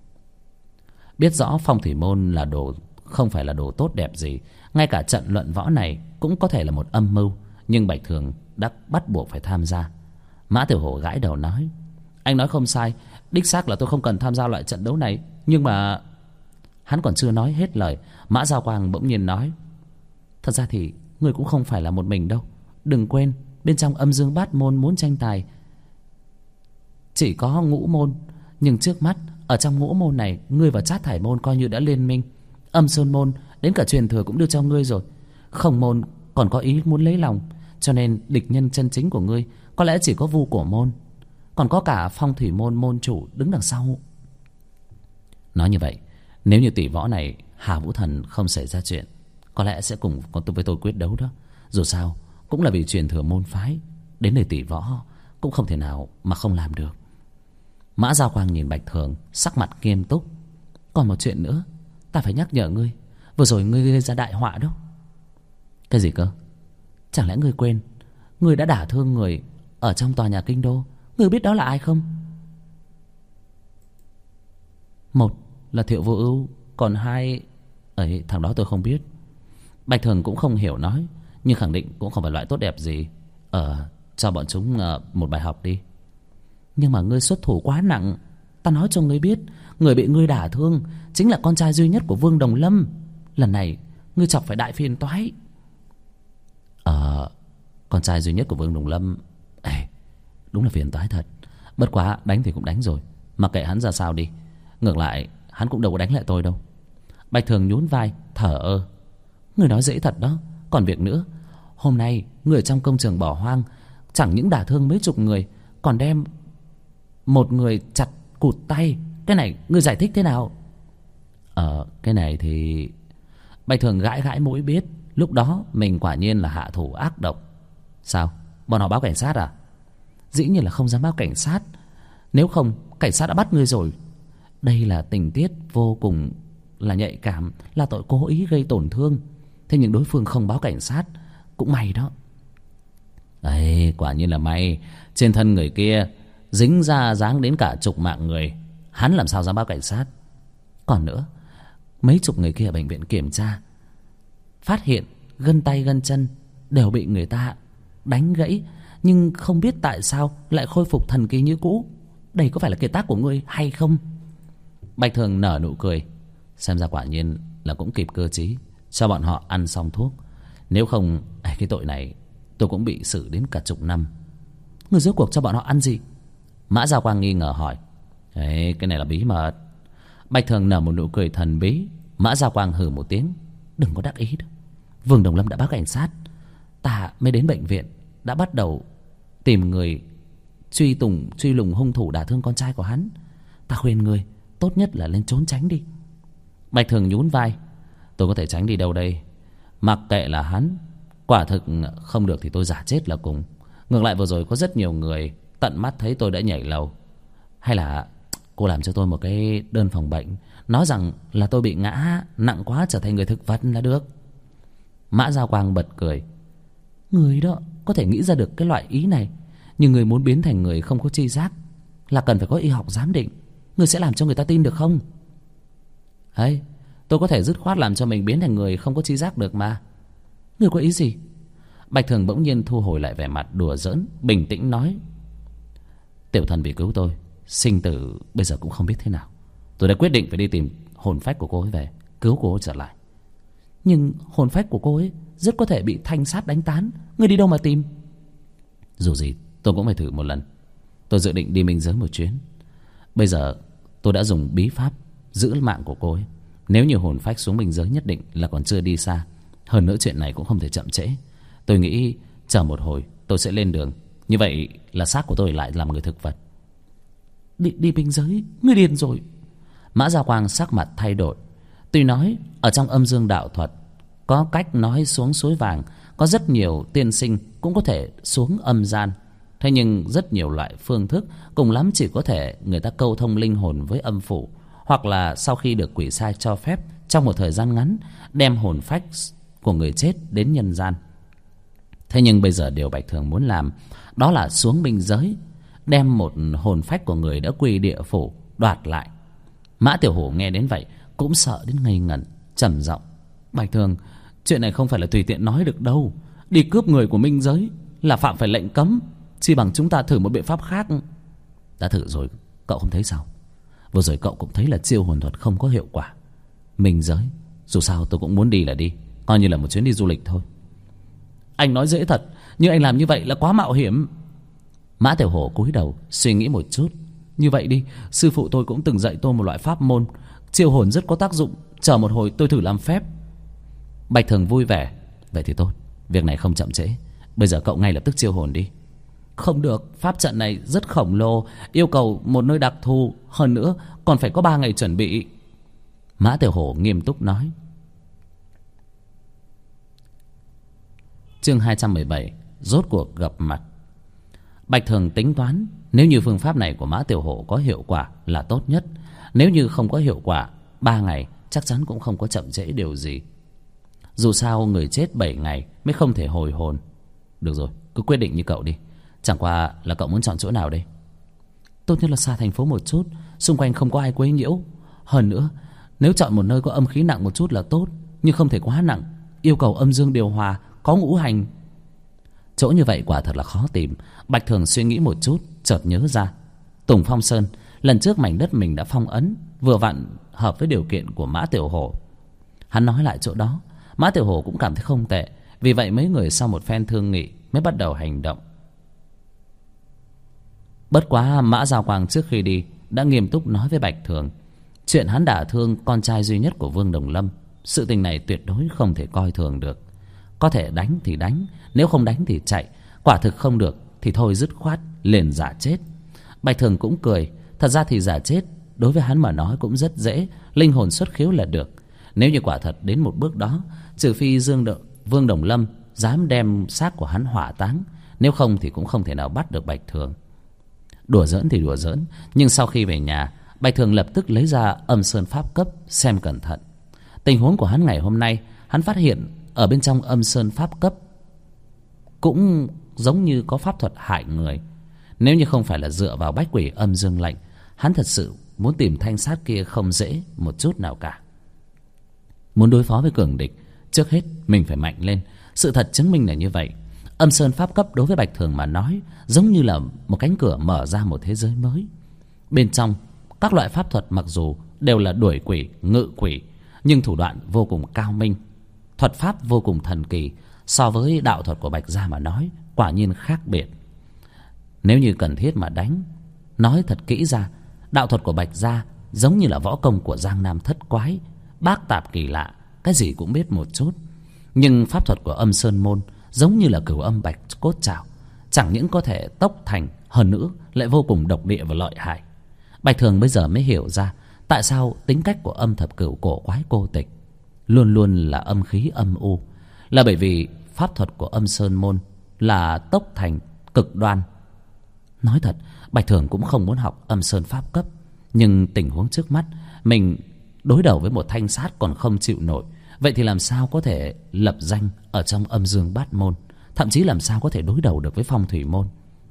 Biết rõ Phong Thủy Môn là đồ không phải là đồ tốt đẹp gì, ngay cả trận luận võ này cũng có thể là một âm mưu, nhưng Bạch Thường đã bắt buộc phải tham gia. Mã Tiểu Hổ gãi đầu nói. Anh nói không sai, đích xác là tôi không cần tham gia loại trận đấu này, nhưng mà... Hắn còn chưa nói hết lời, Mã Giao Quang bỗng nhiên nói. Thật ra thì ngươi cũng không phải là một mình đâu. Đừng quên, bên trong Âm Dương Bát Môn muốn tranh tài chỉ có Ngũ Môn, nhưng trước mắt ở trong Ngũ Môn này, ngươi và Trát Thải Môn coi như đã liên minh. Âm Sơn Môn đến cả truyền thừa cũng đưa cho ngươi rồi. Không Môn còn có ý muốn lấy lòng, cho nên địch nhân chân chính của ngươi có lẽ chỉ có Vu Cổ Môn, còn có cả Phong Thủy Môn môn chủ đứng đằng sau. Nói như vậy, nếu như tỷ võ này Hà Vũ Thần không xảy ra chuyện, có lẽ sẽ cùng với tôi quyết đấu đó. Dù sao cũng là vì truyền thừa môn phái, đến đây tỷ võ cũng không thể nào mà không làm được. Mã Giao Quang nhìn Bạch Thường, sắc mặt nghiêm túc. Còn một chuyện nữa, ta phải nhắc nhở ngươi. Vừa rồi ngươi gây ra đại họa đó. Cái gì cơ? Chẳng lẽ ngươi quên ngươi đã đả thương người ở trong tòa nhà kinh đô? Ngươi biết đó là ai không? Một là Thiệu Vô Ưu, còn hai... thằng đó tôi không biết. Bạch Thường cũng không hiểu nói, nhưng khẳng định cũng không phải loại tốt đẹp gì. Cho bọn chúng một bài học đi. Nhưng mà ngươi xuất thủ quá nặng. Ta nói cho ngươi biết, người bị ngươi đả thương chính là con trai duy nhất của Vương Đồng Lâm. Lần này ngươi chọc phải đại phiền toái. Con trai duy nhất của Vương Đồng Lâm, đúng là phiền toái thật. Bất quá đánh thì cũng đánh rồi, mặc kệ hắn ra sao đi. Ngược lại hắn cũng đâu có đánh lại tôi đâu. Bạch Thường nhún vai thở ơ. Ngươi nói dễ thật đó. Còn việc nữa, hôm nay người trong công trường bỏ hoang chẳng những đả thương mấy chục người, còn đem một người chặt cụt tay. Cái này ngươi giải thích thế nào? Cái này thì... Bạch Thường gãi gãi mũi biết lúc đó mình quả nhiên là hạ thủ ác độc. Sao? Bọn họ báo cảnh sát à? Dĩ nhiên là không dám báo cảnh sát. Nếu không, cảnh sát đã bắt ngươi rồi. Đây là tình tiết vô cùng là nhạy cảm, là tội cố ý gây tổn thương. Thế nhưng đối phương không báo cảnh sát, cũng may đó. Quả nhiên là may. Trên thân người kia dính ra dáng đến cả chục mạng người, hắn làm sao dám báo cảnh sát? Còn nữa, mấy chục người kia ở bệnh viện kiểm tra, phát hiện gân tay gân chân đều bị người ta đánh gãy, nhưng không biết tại sao lại khôi phục thần kỳ như cũ. Đây có phải là kiệt tác của ngươi hay không? Bạch Thường nở nụ cười. Xem ra quả nhiên là cũng kịp cơ chí, cho bọn họ ăn xong thuốc. Nếu không, cái tội này tôi cũng bị xử đến cả chục năm. Ngươi rốt cuộc cho bọn họ ăn gì? Mã Giao Quang nghi ngờ hỏi. Cái này là bí mật. Bạch Thường nở một nụ cười thần bí. Mã Giao Quang hừ một tiếng. Đừng có đắc ý đó. Vương Đồng Lâm đã báo cảnh sát, ta mới đến bệnh viện đã bắt đầu tìm người truy lùng hung thủ đả thương con trai của hắn. Ta khuyên ngươi tốt nhất là lên trốn tránh đi. Bạch Thường nhún vai. Tôi có thể tránh đi đâu đây? Mặc kệ là hắn, quả thực không được thì tôi giả chết là cùng. Ngược lại vừa rồi có rất nhiều người tận mắt thấy tôi đã nhảy lầu. Hay là cô làm cho tôi một cái đơn phòng bệnh, nói rằng là tôi bị ngã nặng quá trở thành người thực vật là được. Mã Gia Quang bật cười. Người đó có thể nghĩ ra được cái loại ý này, nhưng người muốn biến thành người không có tri giác là cần phải có y học giám định. Người sẽ làm cho người ta tin được không? Ấy, tôi có thể dứt khoát làm cho mình biến thành người không có tri giác được mà. Người có ý gì? Bạch Thường bỗng nhiên thu hồi lại vẻ mặt đùa giỡn, bình tĩnh nói. Tiểu thần vì cứu tôi, sinh tử bây giờ cũng không biết thế nào. Tôi đã quyết định phải đi tìm hồn phách của cô ấy về, cứu cô ấy trở lại. Nhưng hồn phách của cô ấy rất có thể bị thanh sát đánh tán. Người đi đâu mà tìm? Dù gì tôi cũng phải thử một lần. Tôi dự định đi minh giới một chuyến. Bây giờ tôi đã dùng bí pháp giữ mạng của cô ấy. Nếu như hồn phách xuống minh giới nhất định là còn chưa đi xa. Hơn nữa chuyện này cũng không thể chậm trễ. Tôi nghĩ chờ một hồi tôi sẽ lên đường. Như vậy là xác của tôi lại làm người thực vật. Đi minh giới? Ngươi điên rồi. Mã Gia Quang sắc mặt thay đổi. Tuy nói ở trong âm dương đạo thuật có cách nói xuống suối vàng, có rất nhiều tiên sinh cũng có thể xuống âm gian. Thế nhưng rất nhiều loại phương thức, cùng lắm chỉ có thể người ta câu thông linh hồn với âm phủ, hoặc là sau khi được quỷ sai cho phép trong một thời gian ngắn đem hồn phách của người chết đến nhân gian. Thế nhưng bây giờ điều Bạch Thường muốn làm đó là xuống minh giới, đem một hồn phách của người đã quy địa phủ đoạt lại. Mã Tiểu Hổ nghe đến vậy cũng sợ đến ngây ngẩn, trầm giọng. Bạch Thường, chuyện này không phải là tùy tiện nói được đâu. Đi cướp người của minh giới là phạm phải lệnh cấm. Chi bằng chúng ta thử một biện pháp khác. Đã thử rồi, cậu không thấy sao? Vừa rồi cậu cũng thấy là chiêu hồn thuật không có hiệu quả. Minh giới, dù sao tôi cũng muốn đi là đi, coi như là một chuyến đi du lịch thôi. Anh nói dễ thật, nhưng anh làm như vậy là quá mạo hiểm. Mã Tiểu Hổ cúi đầu suy nghĩ một chút. Như vậy đi, sư phụ tôi cũng từng dạy tôi một loại pháp môn chiêu hồn rất có tác dụng. Chờ một hồi tôi thử làm phép. Bạch Thường vui vẻ. Vậy thì tốt, việc này không chậm trễ. Bây giờ cậu ngay lập tức chiêu hồn đi. Không được, pháp trận này rất khổng lồ, yêu cầu một nơi đặc thù. Hơn nữa còn phải có 3 ngày chuẩn bị. Mã Tiểu Hổ nghiêm túc nói. Chương 217 rốt cuộc gặp mặt. Bạch Thường tính toán, nếu như phương pháp này của Mã Tiểu Hổ có hiệu quả là tốt nhất. Nếu như không có hiệu quả, 3 ngày chắc chắn cũng không có chậm trễ điều gì. Dù sao người chết 7 ngày mới không thể hồi hồn. Được rồi, cứ quyết định như cậu đi. Chẳng qua là cậu muốn chọn chỗ nào đây? Tốt nhất là xa thành phố một chút, xung quanh không có ai quấy nhiễu. Hơn nữa, nếu chọn một nơi có âm khí nặng một chút là tốt, nhưng không thể quá nặng, yêu cầu âm dương điều hòa, có ngũ hành. Chỗ như vậy quả thật là khó tìm. Bạch Thường suy nghĩ một chút, chợt nhớ ra Tùng Phong Sơn, lần trước mảnh đất mình đã phong ấn, vừa vặn hợp với điều kiện của Mã Tiểu Hổ. Hắn nói lại chỗ đó, Mã Tiểu Hổ cũng cảm thấy không tệ. Vì vậy mấy người sau một phen thương nghị mới bắt đầu hành động. Bất quá Mã Giao Quang trước khi đi đã nghiêm túc nói với Bạch Thường chuyện hắn đả thương con trai duy nhất của Vương Đồng Lâm. Sự tình này tuyệt đối không thể coi thường được. Có thể đánh thì đánh, nếu không đánh thì chạy. Quả thực không được thì thôi dứt khoát liền giả chết. Bạch Thường cũng cười. Thật ra thì giả chết đối với hắn mà nói cũng rất dễ, linh hồn xuất khiếu là được. Nếu như quả thật đến một bước đó, trừ phi Vương Đồng Lâm dám đem xác của hắn hỏa táng, nếu không thì cũng không thể nào bắt được Bạch Thường. Đùa giỡn thì đùa giỡn, nhưng sau khi về nhà, Bạch Thường lập tức lấy ra âm sơn pháp cấp xem cẩn thận. Tình huống của hắn ngày hôm nay, hắn phát hiện ở bên trong âm sơn pháp cấp cũng giống như có pháp thuật hại người. Nếu như không phải là dựa vào bách quỷ âm dương lệnh, hắn thật sự muốn tìm thanh sát kia không dễ một chút nào cả. Muốn đối phó với cường địch, trước hết mình phải mạnh lên. Sự thật chứng minh là như vậy. Âm sơn pháp cấp đối với Bạch Thường mà nói giống như là một cánh cửa mở ra một thế giới mới. Bên trong các loại pháp thuật mặc dù đều là đuổi quỷ, ngự quỷ, nhưng thủ đoạn vô cùng cao minh, thuật pháp vô cùng thần kỳ. So với đạo thuật của Bạch gia mà nói, quả nhiên khác biệt. Nếu như cần thiết mà đánh, nói thật kỹ ra, đạo thuật của Bạch gia giống như là võ công của Giang Nam thất quái, bác tạp kỳ lạ, cái gì cũng biết một chút. Nhưng pháp thuật của âm sơn môn giống như là cửu âm bạch cốt trảo, chẳng những có thể tốc thành, hơn nữa lại vô cùng độc địa và lợi hại. Bạch Thường bây giờ mới hiểu ra tại sao tính cách của âm thập cửu cổ quái cô tịch luôn luôn là âm khí âm u, là bởi vì pháp thuật của âm sơn môn là tốc thành cực đoan. Nói thật, Bạch Thường cũng không muốn học âm sơn pháp cấp, Nhưng tình huống trước mắt, mình đối đầu với một thanh sát còn không chịu nổi. Vậy thì làm sao có thể lập danh ở trong âm dương bát môn? Thậm chí làm sao có thể đối đầu được với phong thủy môn?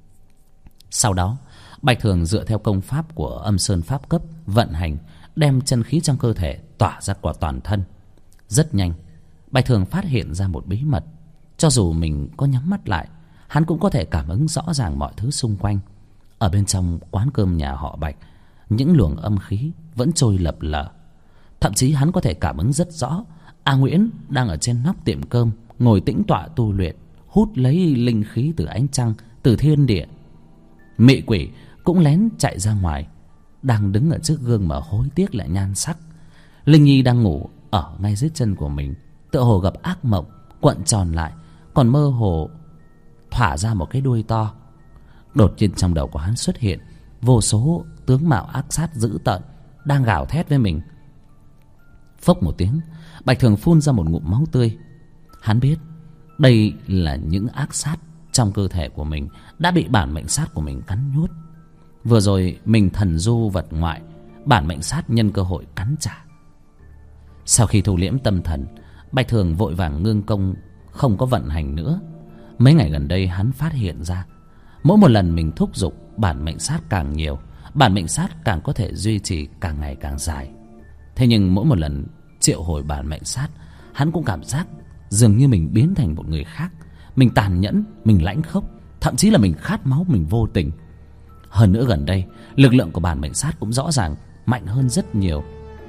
Sau đó, Bạch Thường dựa theo công pháp của âm sơn pháp cấp vận hành, đem chân khí trong cơ thể tỏa ra qua toàn thân. Rất nhanh, Bạch Thường phát hiện ra một bí mật. Cho dù mình có nhắm mắt lại, hắn cũng có thể cảm ứng rõ ràng mọi thứ xung quanh. Ở bên trong quán cơm nhà họ Bạch, những luồng âm khí vẫn trôi lập lờ. Thậm chí hắn có thể cảm ứng rất rõ A Nguyễn đang ở trên nóc tiệm cơm, ngồi tĩnh tọa tu luyện, hút lấy linh khí từ ánh trăng, từ thiên địa. Mị quỷ cũng lén chạy ra ngoài, đang đứng ở trước gương mà hối tiếc lại nhan sắc. Linh Nhi đang ngủ ở ngay dưới chân của mình, tựa hồ gặp ác mộng, cuộn tròn lại, còn mơ hồ thỏa ra một cái đuôi to. Đột nhiên trong đầu của hắn xuất hiện vô số tướng mạo ác sát dữ tợn đang gào thét với mình. Phốc một tiếng, Bạch Thường phun ra một ngụm máu tươi. Hắn biết đây là những ác sát trong cơ thể của mình đã bị bản mệnh sát của mình cắn nuốt. Vừa rồi mình thần du vật ngoại, bản mệnh sát nhân cơ hội cắn trả. Sau khi thu liễm tâm thần, Bạch Thường vội vàng ngưng công, không có vận hành nữa. Mấy ngày gần đây hắn phát hiện ra, mỗi một lần mình thúc giục bản mệnh sát càng nhiều, bản mệnh sát càng có thể duy trì càng ngày càng dài. Thế nhưng mỗi một lần triệu hồi bản mệnh sát, hắn cũng cảm giác dường như mình biến thành một người khác. Mình tàn nhẫn, mình lãnh khốc, thậm chí là mình khát máu, mình vô tình. Hơn nữa gần đây, lực lượng của bản mệnh sát cũng rõ ràng mạnh hơn rất nhiều.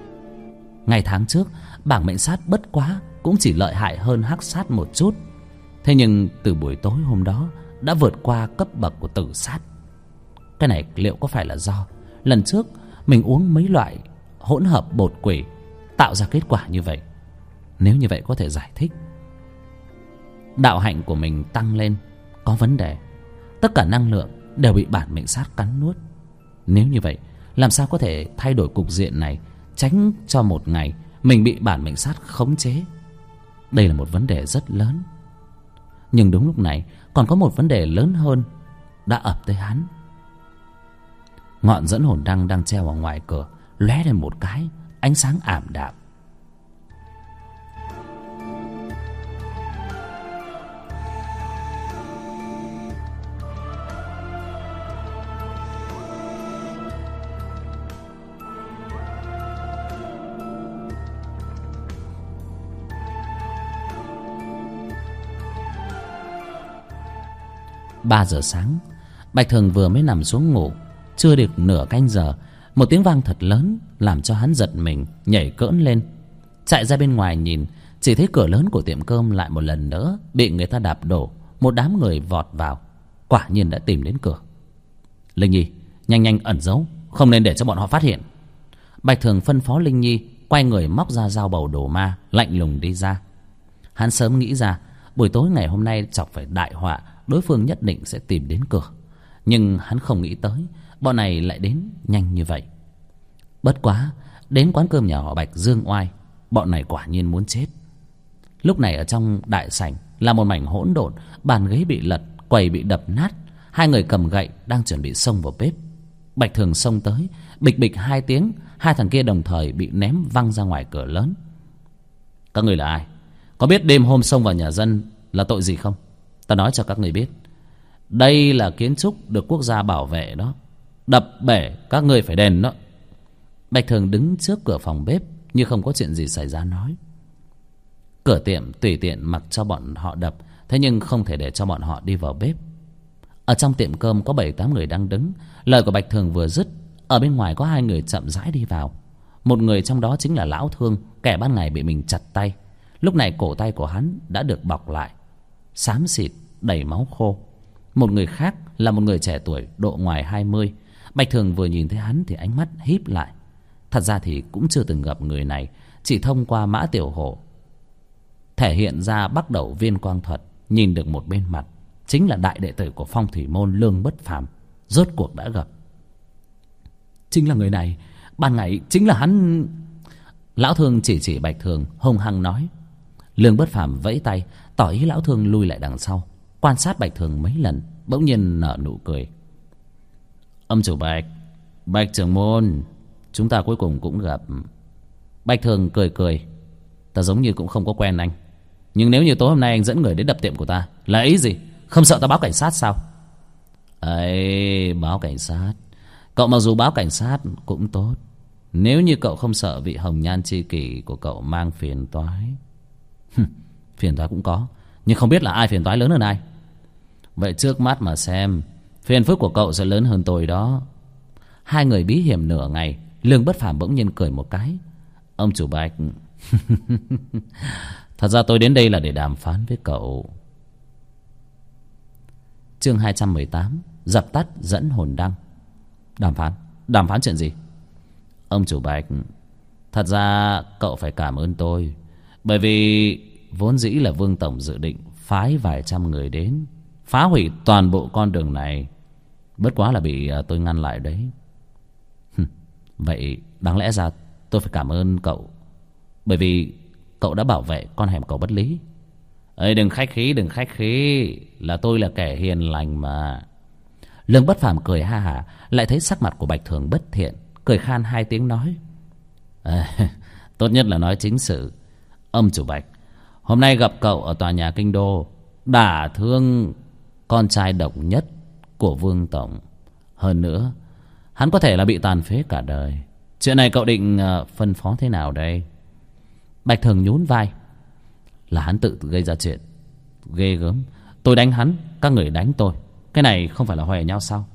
Ngày tháng trước, bản mệnh sát bất quá cũng chỉ lợi hại hơn hắc sát một chút. Thế nhưng từ buổi tối hôm đó đã vượt qua cấp bậc của tử sát. Cái này liệu có phải là do lần trước mình uống mấy loại hỗn hợp bột quỷ tạo ra kết quả như vậy? Nếu như vậy có thể giải thích. Đạo hạnh của mình tăng lên có vấn đề, tất cả năng lượng đều bị bản mệnh sát cắn nuốt. Nếu như vậy, làm sao có thể thay đổi cục diện này, tránh cho một ngày mình bị bản mệnh sát khống chế? Đây là một vấn đề rất lớn. Nhưng đúng lúc này còn có một vấn đề lớn hơn đã ập tới hắn. Ngọn dẫn hồn đăng đang treo ở ngoài cửa lóe lên một cái, ánh sáng ảm đạm. Ba giờ sáng, Bạch Thường vừa mới nằm xuống ngủ, chưa được nửa canh giờ, một tiếng vang thật lớn làm cho hắn giật mình, nhảy cỡn lên, chạy ra bên ngoài nhìn, chỉ thấy cửa lớn của tiệm cơm lại một lần nữa bị người ta đạp đổ. Một đám người vọt vào, quả nhiên đã tìm đến cửa. Linh Nhi, nhanh nhanh ẩn giấu, không nên để cho bọn họ phát hiện. Bạch Thường phân phó Linh Nhi, quay người móc ra dao bầu đồ ma, lạnh lùng đi ra. Hắn sớm nghĩ ra buổi tối ngày hôm nay chọc phải đại họa, đối phương nhất định sẽ tìm đến cửa. Nhưng hắn không nghĩ tới bọn này lại đến nhanh như vậy. Bất quá, đến quán cơm nhà họ Bạch Dương oai, bọn này quả nhiên muốn chết. Lúc này ở trong đại sảnh là một mảnh hỗn độn, bàn ghế bị lật, quầy bị đập nát. Hai người cầm gậy đang chuẩn bị xông vào bếp. Bạch Thường xông tới, bịch bịch hai tiếng, hai thằng kia đồng thời bị ném văng ra ngoài cửa lớn. Các người là ai? Có biết đêm hôm xông vào nhà dân là tội gì không? Ta nói cho các người biết, đây là kiến trúc được quốc gia bảo vệ đó. Đập bể các người phải đền đó. Bạch Thường đứng trước cửa phòng bếp như không có chuyện gì xảy ra nói. Cửa tiệm tùy tiện mặc cho bọn họ đập, thế nhưng không thể để cho bọn họ đi vào bếp. Ở trong tiệm cơm có 7-8 người đang đứng. Lời của Bạch Thường vừa dứt, ở bên ngoài có hai người chậm rãi đi vào. Một người trong đó chính là Lão Thương, kẻ ban ngày bị mình chặt tay. Lúc này cổ tay của hắn đã được bọc lại, xám xịt, đầy máu khô. Một người khác là một người trẻ tuổi, độ ngoài 20. Bạch Thường vừa nhìn thấy hắn thì ánh mắt híp lại. Thật ra thì cũng chưa từng gặp người này, chỉ thông qua Mã Tiểu Hổ thể hiện ra Bắc Đẩu Viên Quang Thuật, nhìn được một bên mặt, chính là đại đệ tử của Phong Thủy Môn Lương Bất Phàm. Rốt cuộc đã gặp. Chính là người này, ban ngày chính là hắn. Lão Thương chỉ Bạch Thường hung hăng nói. Lương Bất Phàm vẫy tay tỏ ý Lão Thương lui lại đằng sau, quan sát Bạch Thường mấy lần, bỗng nhiên nở nụ cười. Ông chủ Bạch, Bạch trưởng môn, chúng ta cuối cùng cũng gặp. Bạch Thường cười cười. Ta giống như cũng không có quen anh. Nhưng nếu như tối hôm nay anh dẫn người đến đập tiệm của ta là ý gì? Không sợ ta báo cảnh sát sao? Ấy, báo cảnh sát. Cậu mặc dù báo cảnh sát cũng tốt, nếu như cậu không sợ vị hồng nhan tri kỷ của cậu mang phiền toái. Phiền toái cũng có, nhưng không biết là ai phiền toái lớn hơn ai. Vậy trước mắt mà xem, phiền phức của cậu sẽ lớn hơn tôi đó. Hai người bí hiểm nửa ngày, Lương Bất Phàm bỗng nhiên cười một cái. Ông chủ Bạch, thật ra tôi đến đây là để đàm phán với cậu. Chương 218, dập tắt dẫn hồn đăng. Đàm phán chuyện gì? Ông chủ Bạch, thật ra cậu phải cảm ơn tôi. Bởi vì vốn dĩ là Vương Tổng dự định phái vài trăm người đến phá hủy toàn bộ con đường này. Bất quá là bị tôi ngăn lại đấy. Vậy đáng lẽ ra tôi phải cảm ơn cậu, bởi vì cậu đã bảo vệ con hẻm cầu Bất Lý. Ê, đừng khách khí, là tôi là kẻ hiền lành mà. Lương Bất Phàm cười ha hả, lại thấy sắc mặt của Bạch Thường bất thiện, cười khan hai tiếng nói. Tốt nhất là nói chính sự. Ông chủ Bạch, hôm nay gặp cậu ở tòa nhà Kinh Đô, đả thương con trai độc nhất của Vương Tổng. Hơn nữa, hắn có thể là bị tàn phế cả đời. Chuyện này cậu định phân phó thế nào đây? Bạch Thường nhún vai. Là hắn tự gây ra chuyện. Ghê gớm. Tôi đánh hắn, các người đánh tôi. Cái này không phải là hòe nhau sao?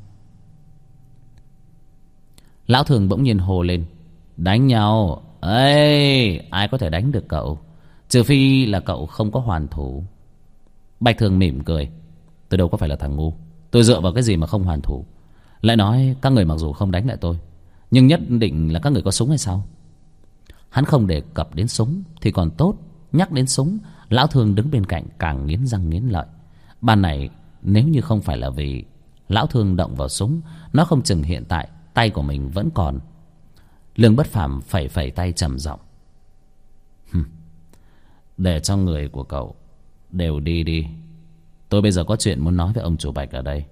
Lão Thường bỗng nhiên hồ lên. Đánh nhau? Ê, ai có thể đánh được cậu? Trừ phi là cậu không có hoàn thủ. Bạch Thường mỉm cười. Tôi đâu có phải là thằng ngu. Tôi dựa vào cái gì mà không hoàn thủ? Lại nói các người mặc dù không đánh lại tôi, nhưng nhất định là các người có súng hay sao? Hắn không đề cập đến súng thì còn tốt. Nhắc đến súng, Lão Thường đứng bên cạnh càng nghiến răng nghiến lợi. Ban này nếu như không phải là vì Lão Thường động vào súng, nó không chừng hiện tại tay của mình vẫn còn. Lương Bất Phàm phẩy phẩy tay trầm giọng. Để cho người của cậu đều đi đi. Tôi bây giờ có chuyện muốn nói với ông chủ Bạch ở đây.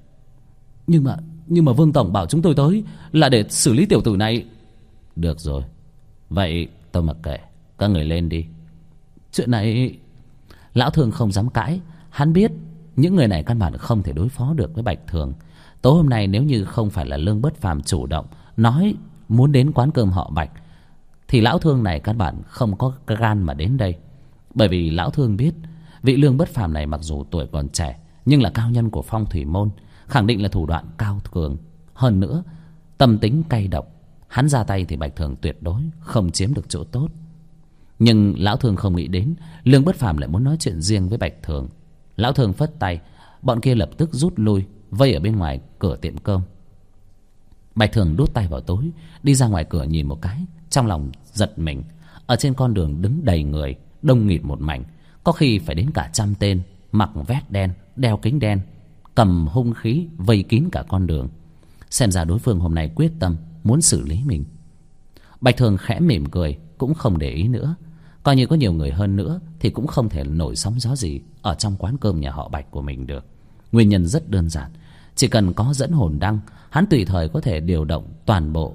Nhưng mà Vương Tổng bảo chúng tôi tới là để xử lý tiểu tử này. Được rồi, vậy tôi mặc kệ, các người lên đi. Chuyện này... Lão Thường không dám cãi. Hắn biết những người này căn bản không thể đối phó được với Bạch Thường. Tối hôm nay nếu như không phải là Lương Bất Phàm chủ động nói muốn đến quán cơm họ Bạch, thì Lão Thường này căn bản không có gan mà đến đây. Bởi vì Lão Thường biết vị Lương Bất Phàm này mặc dù tuổi còn trẻ, nhưng là cao nhân của Phong Thủy Môn, khẳng định là thủ đoạn cao cường. Hơn nữa tâm tính cay độc, hắn ra tay thì Bạch Thường tuyệt đối không chiếm được chỗ tốt. Nhưng Lão Thường không nghĩ đến Lương Bất Phàm lại muốn nói chuyện riêng với Bạch Thường. Lão Thường phất tay, bọn kia lập tức rút lui, vây ở bên ngoài cửa tiệm cơm. Bạch Thường đút tay vào túi, đi ra ngoài cửa nhìn một cái, trong lòng giật mình. Ở trên con đường đứng đầy người, đông nghịt một mảnh, có khi phải đến cả 100 tên, mặc vest đen, đeo kính đen, cầm hung khí vây kín cả con đường. Xem ra đối phương hôm nay quyết tâm muốn xử lý mình. Bạch Thường khẽ mỉm cười, cũng không để ý nữa. Coi như có nhiều người hơn nữa thì cũng không thể nổi sóng gió gì ở trong quán cơm nhà họ Bạch của mình được. Nguyên nhân rất đơn giản, chỉ cần có dẫn hồn đăng, hắn tùy thời có thể điều động toàn bộ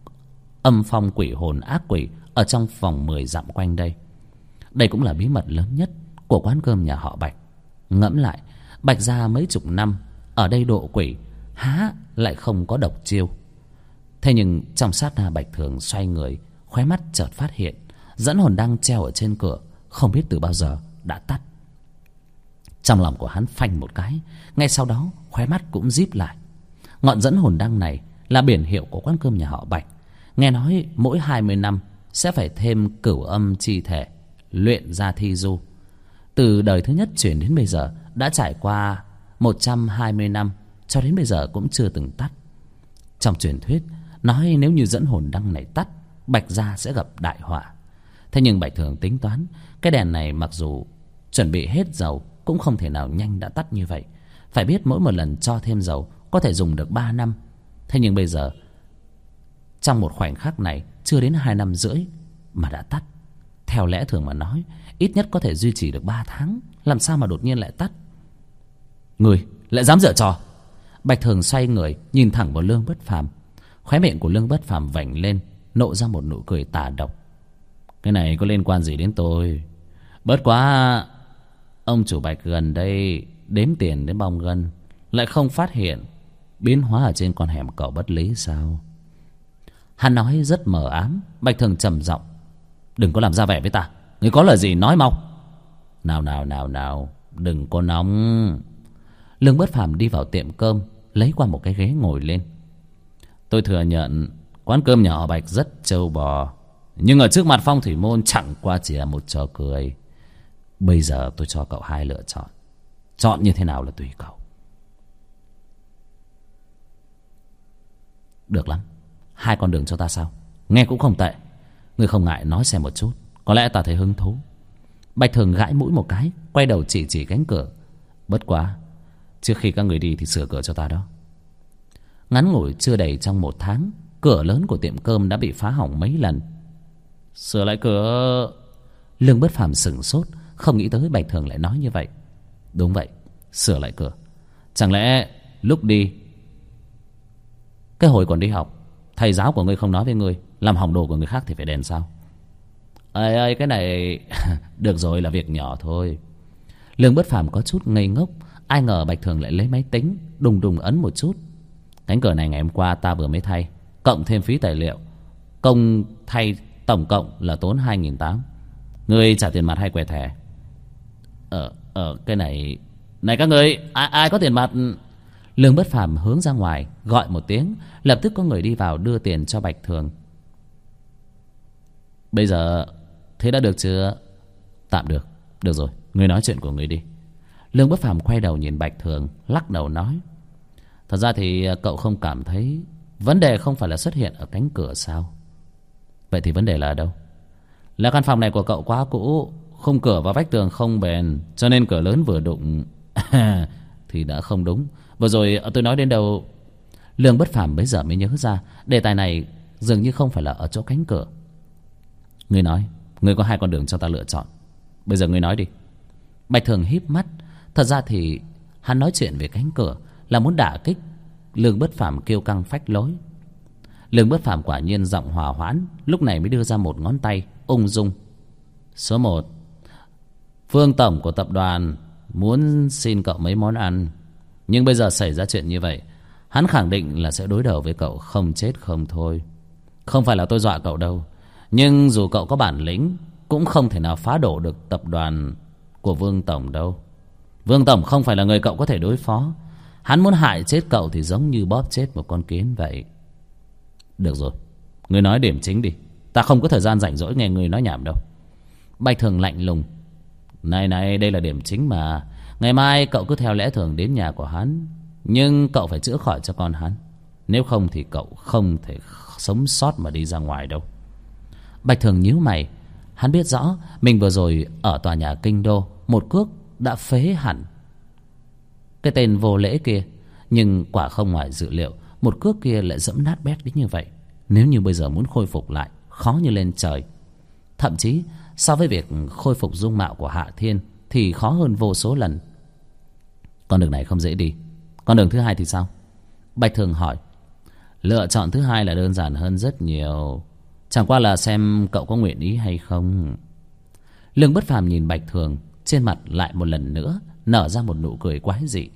âm phong quỷ hồn ác quỷ ở trong vòng 10 dặm quanh đây. Đây cũng là bí mật lớn nhất của quán cơm nhà họ Bạch. Ngẫm lại, Bạch gia mấy chục năm ở đây độ quỷ, há lại không có độc chiêu. Thế nhưng trong sát na Bạch Thường xoay người, khóe mắt chợt phát hiện dẫn hồn đăng treo ở trên cửa không biết từ bao giờ đã tắt. Trong lòng của hắn phanh một cái, ngay sau đó khóe mắt cũng díp lại. Ngọn dẫn hồn đăng này là biển hiệu của quán cơm nhà họ Bạch. Nghe nói mỗi 20 năm sẽ phải thêm cửu âm chi thể, luyện ra thi du. Từ đời thứ nhất chuyển đến bây giờ đã trải qua 120 năm, cho đến bây giờ cũng chưa từng tắt. Trong truyền thuyết nói nếu như dẫn hồn đăng này tắt, Bạch gia sẽ gặp đại họa. Thế nhưng Bạch Thường tính toán, cái đèn này mặc dù chuẩn bị hết dầu cũng không thể nào nhanh đã tắt như vậy. Phải biết mỗi một lần cho thêm dầu có thể dùng được 3 năm. Thế nhưng bây giờ trong một khoảnh khắc này chưa đến 2 năm rưỡi mà đã tắt. Theo lẽ thường mà nói ít nhất có thể duy trì được 3 tháng, làm sao mà đột nhiên lại tắt? Người lại dám giở trò! Bạch Thường xoay người nhìn thẳng vào Lương Bất Phàm. Khóe miệng của Lương Bất Phàm vểnh lên, nộ ra một nụ cười tà độc. Cái này có liên quan gì đến tôi? Bất quá ông chủ Bạch gần đây đếm tiền đến bong gân, lại không phát hiện biến hóa ở trên con hẻm cậu bất lý sao? Hắn nói rất mờ ám. Bạch Thường trầm giọng: đừng có làm ra vẻ với ta, người có lời gì nói mau. Nào, đừng có nóng. Lương Bất Phàm đi vào tiệm cơm, lấy qua một cái ghế ngồi lên. Tôi thừa nhận quán cơm nhà họ Bạch rất trâu bò, nhưng ở trước mặt Phong Thủy Môn chẳng qua chỉ là một trò cười. Bây giờ tôi cho cậu hai lựa chọn, chọn như thế nào là tùy cậu. Được lắm, hai con đường cho ta sao? Nghe cũng không tệ. Ngươi không ngại nói xem một chút, có lẽ ta thấy hứng thú. Bạch Thường gãi mũi một cái, quay đầu chỉ cánh cửa. Bất quá, trước khi các người đi thì sửa cửa cho ta đó. Ngắn ngủi chưa đầy trong 1 tháng, cửa lớn của tiệm cơm đã bị phá hỏng mấy lần. Sửa lại cửa? Lương Bất Phàm sửng sốt, không nghĩ tới Bạch Thường lại nói như vậy. Đúng vậy, sửa lại cửa. Chẳng lẽ lúc đi, cái hồi còn đi học, thầy giáo của ngươi không nói với ngươi làm hỏng đồ của người khác thì phải đền sao? Ơi, cái này được rồi, là việc nhỏ thôi. Lương Bất Phàm có chút ngây ngốc. Ai ngờ Bạch Thường lại lấy máy tính đùng ấn một chút. Cánh cửa này ngày hôm qua ta vừa mới thay, cộng thêm phí tài liệu, công thay tổng cộng là tốn 2.800. Ngươi trả tiền mặt hay quẹt thẻ? Cái này các ngươi ai có tiền mặt? Lương Bất Phàm hướng ra ngoài gọi một tiếng, lập tức có người đi vào đưa tiền cho Bạch Thường. Bây giờ thế đã được chưa? Tạm được. Được rồi, ngươi nói chuyện của ngươi đi. Lương Bất Phàm quay đầu nhìn Bạch Thường, lắc đầu nói: thật ra thì cậu không cảm thấy vấn đề không phải là xuất hiện ở cánh cửa sao? Vậy thì vấn đề là ở đâu? Là căn phòng này của cậu quá cũ, khung cửa và vách tường không bền, cho nên cửa lớn vừa đụng thì đã không đúng. Vừa rồi tôi nói đến đâu? Lương Bất Phàm bấy giờ mới nhớ ra đề tài này dường như không phải là ở chỗ cánh cửa. Ngươi nói, ngươi có 2 con đường cho ta lựa chọn. Bây giờ ngươi nói đi. Bạch Thường híp mắt. Thật ra thì hắn nói chuyện về cánh cửa là muốn đả kích Lương Bất Phàm kiêu căng phách lối. Lương Bất Phàm quả nhiên giọng hòa hoãn, lúc này mới đưa ra một ngón tay ung dung. Số 1, Phương tổng của tập đoàn muốn xin cậu mấy món ăn, nhưng bây giờ xảy ra chuyện như vậy, hắn khẳng định là sẽ đối đầu với cậu không chết không thôi. Không phải là tôi dọa cậu đâu, nhưng dù cậu có bản lĩnh cũng không thể nào phá đổ được tập đoàn của Vương tổng đâu. Vương tổng không phải là người cậu có thể đối phó. Hắn muốn hại chết cậu thì giống như bóp chết một con kiến vậy. Được rồi, ngươi nói điểm chính đi, ta không có thời gian rảnh rỗi nghe ngươi nói nhảm đâu. Bạch Thường lạnh lùng: Này, đây là điểm chính mà. Ngày mai cậu cứ theo lẽ thường đến nhà của hắn, nhưng cậu phải chữa khỏi cho con hắn, nếu không thì cậu không thể sống sót mà đi ra ngoài đâu. Bạch Thường nhíu mày. Hắn biết rõ mình vừa rồi ở tòa nhà Kinh Đô một cước đã phế hẳn cái tên vô lễ kia, nhưng quả không ngoài dự liệu, một cước kia lại dẫm nát bét đến như vậy. Nếu như bây giờ muốn khôi phục lại, khó như lên trời. Thậm chí so với việc khôi phục dung mạo của Hạ Thiên thì khó hơn vô số lần. Con đường này không dễ đi. Con đường thứ hai thì sao? Bạch Thường hỏi. Lựa chọn thứ hai là đơn giản hơn rất nhiều, chẳng qua là xem cậu có nguyện ý hay không. Lương Bất Phàm nhìn Bạch Thường, trên mặt lại một lần nữa nở ra một nụ cười quái dị.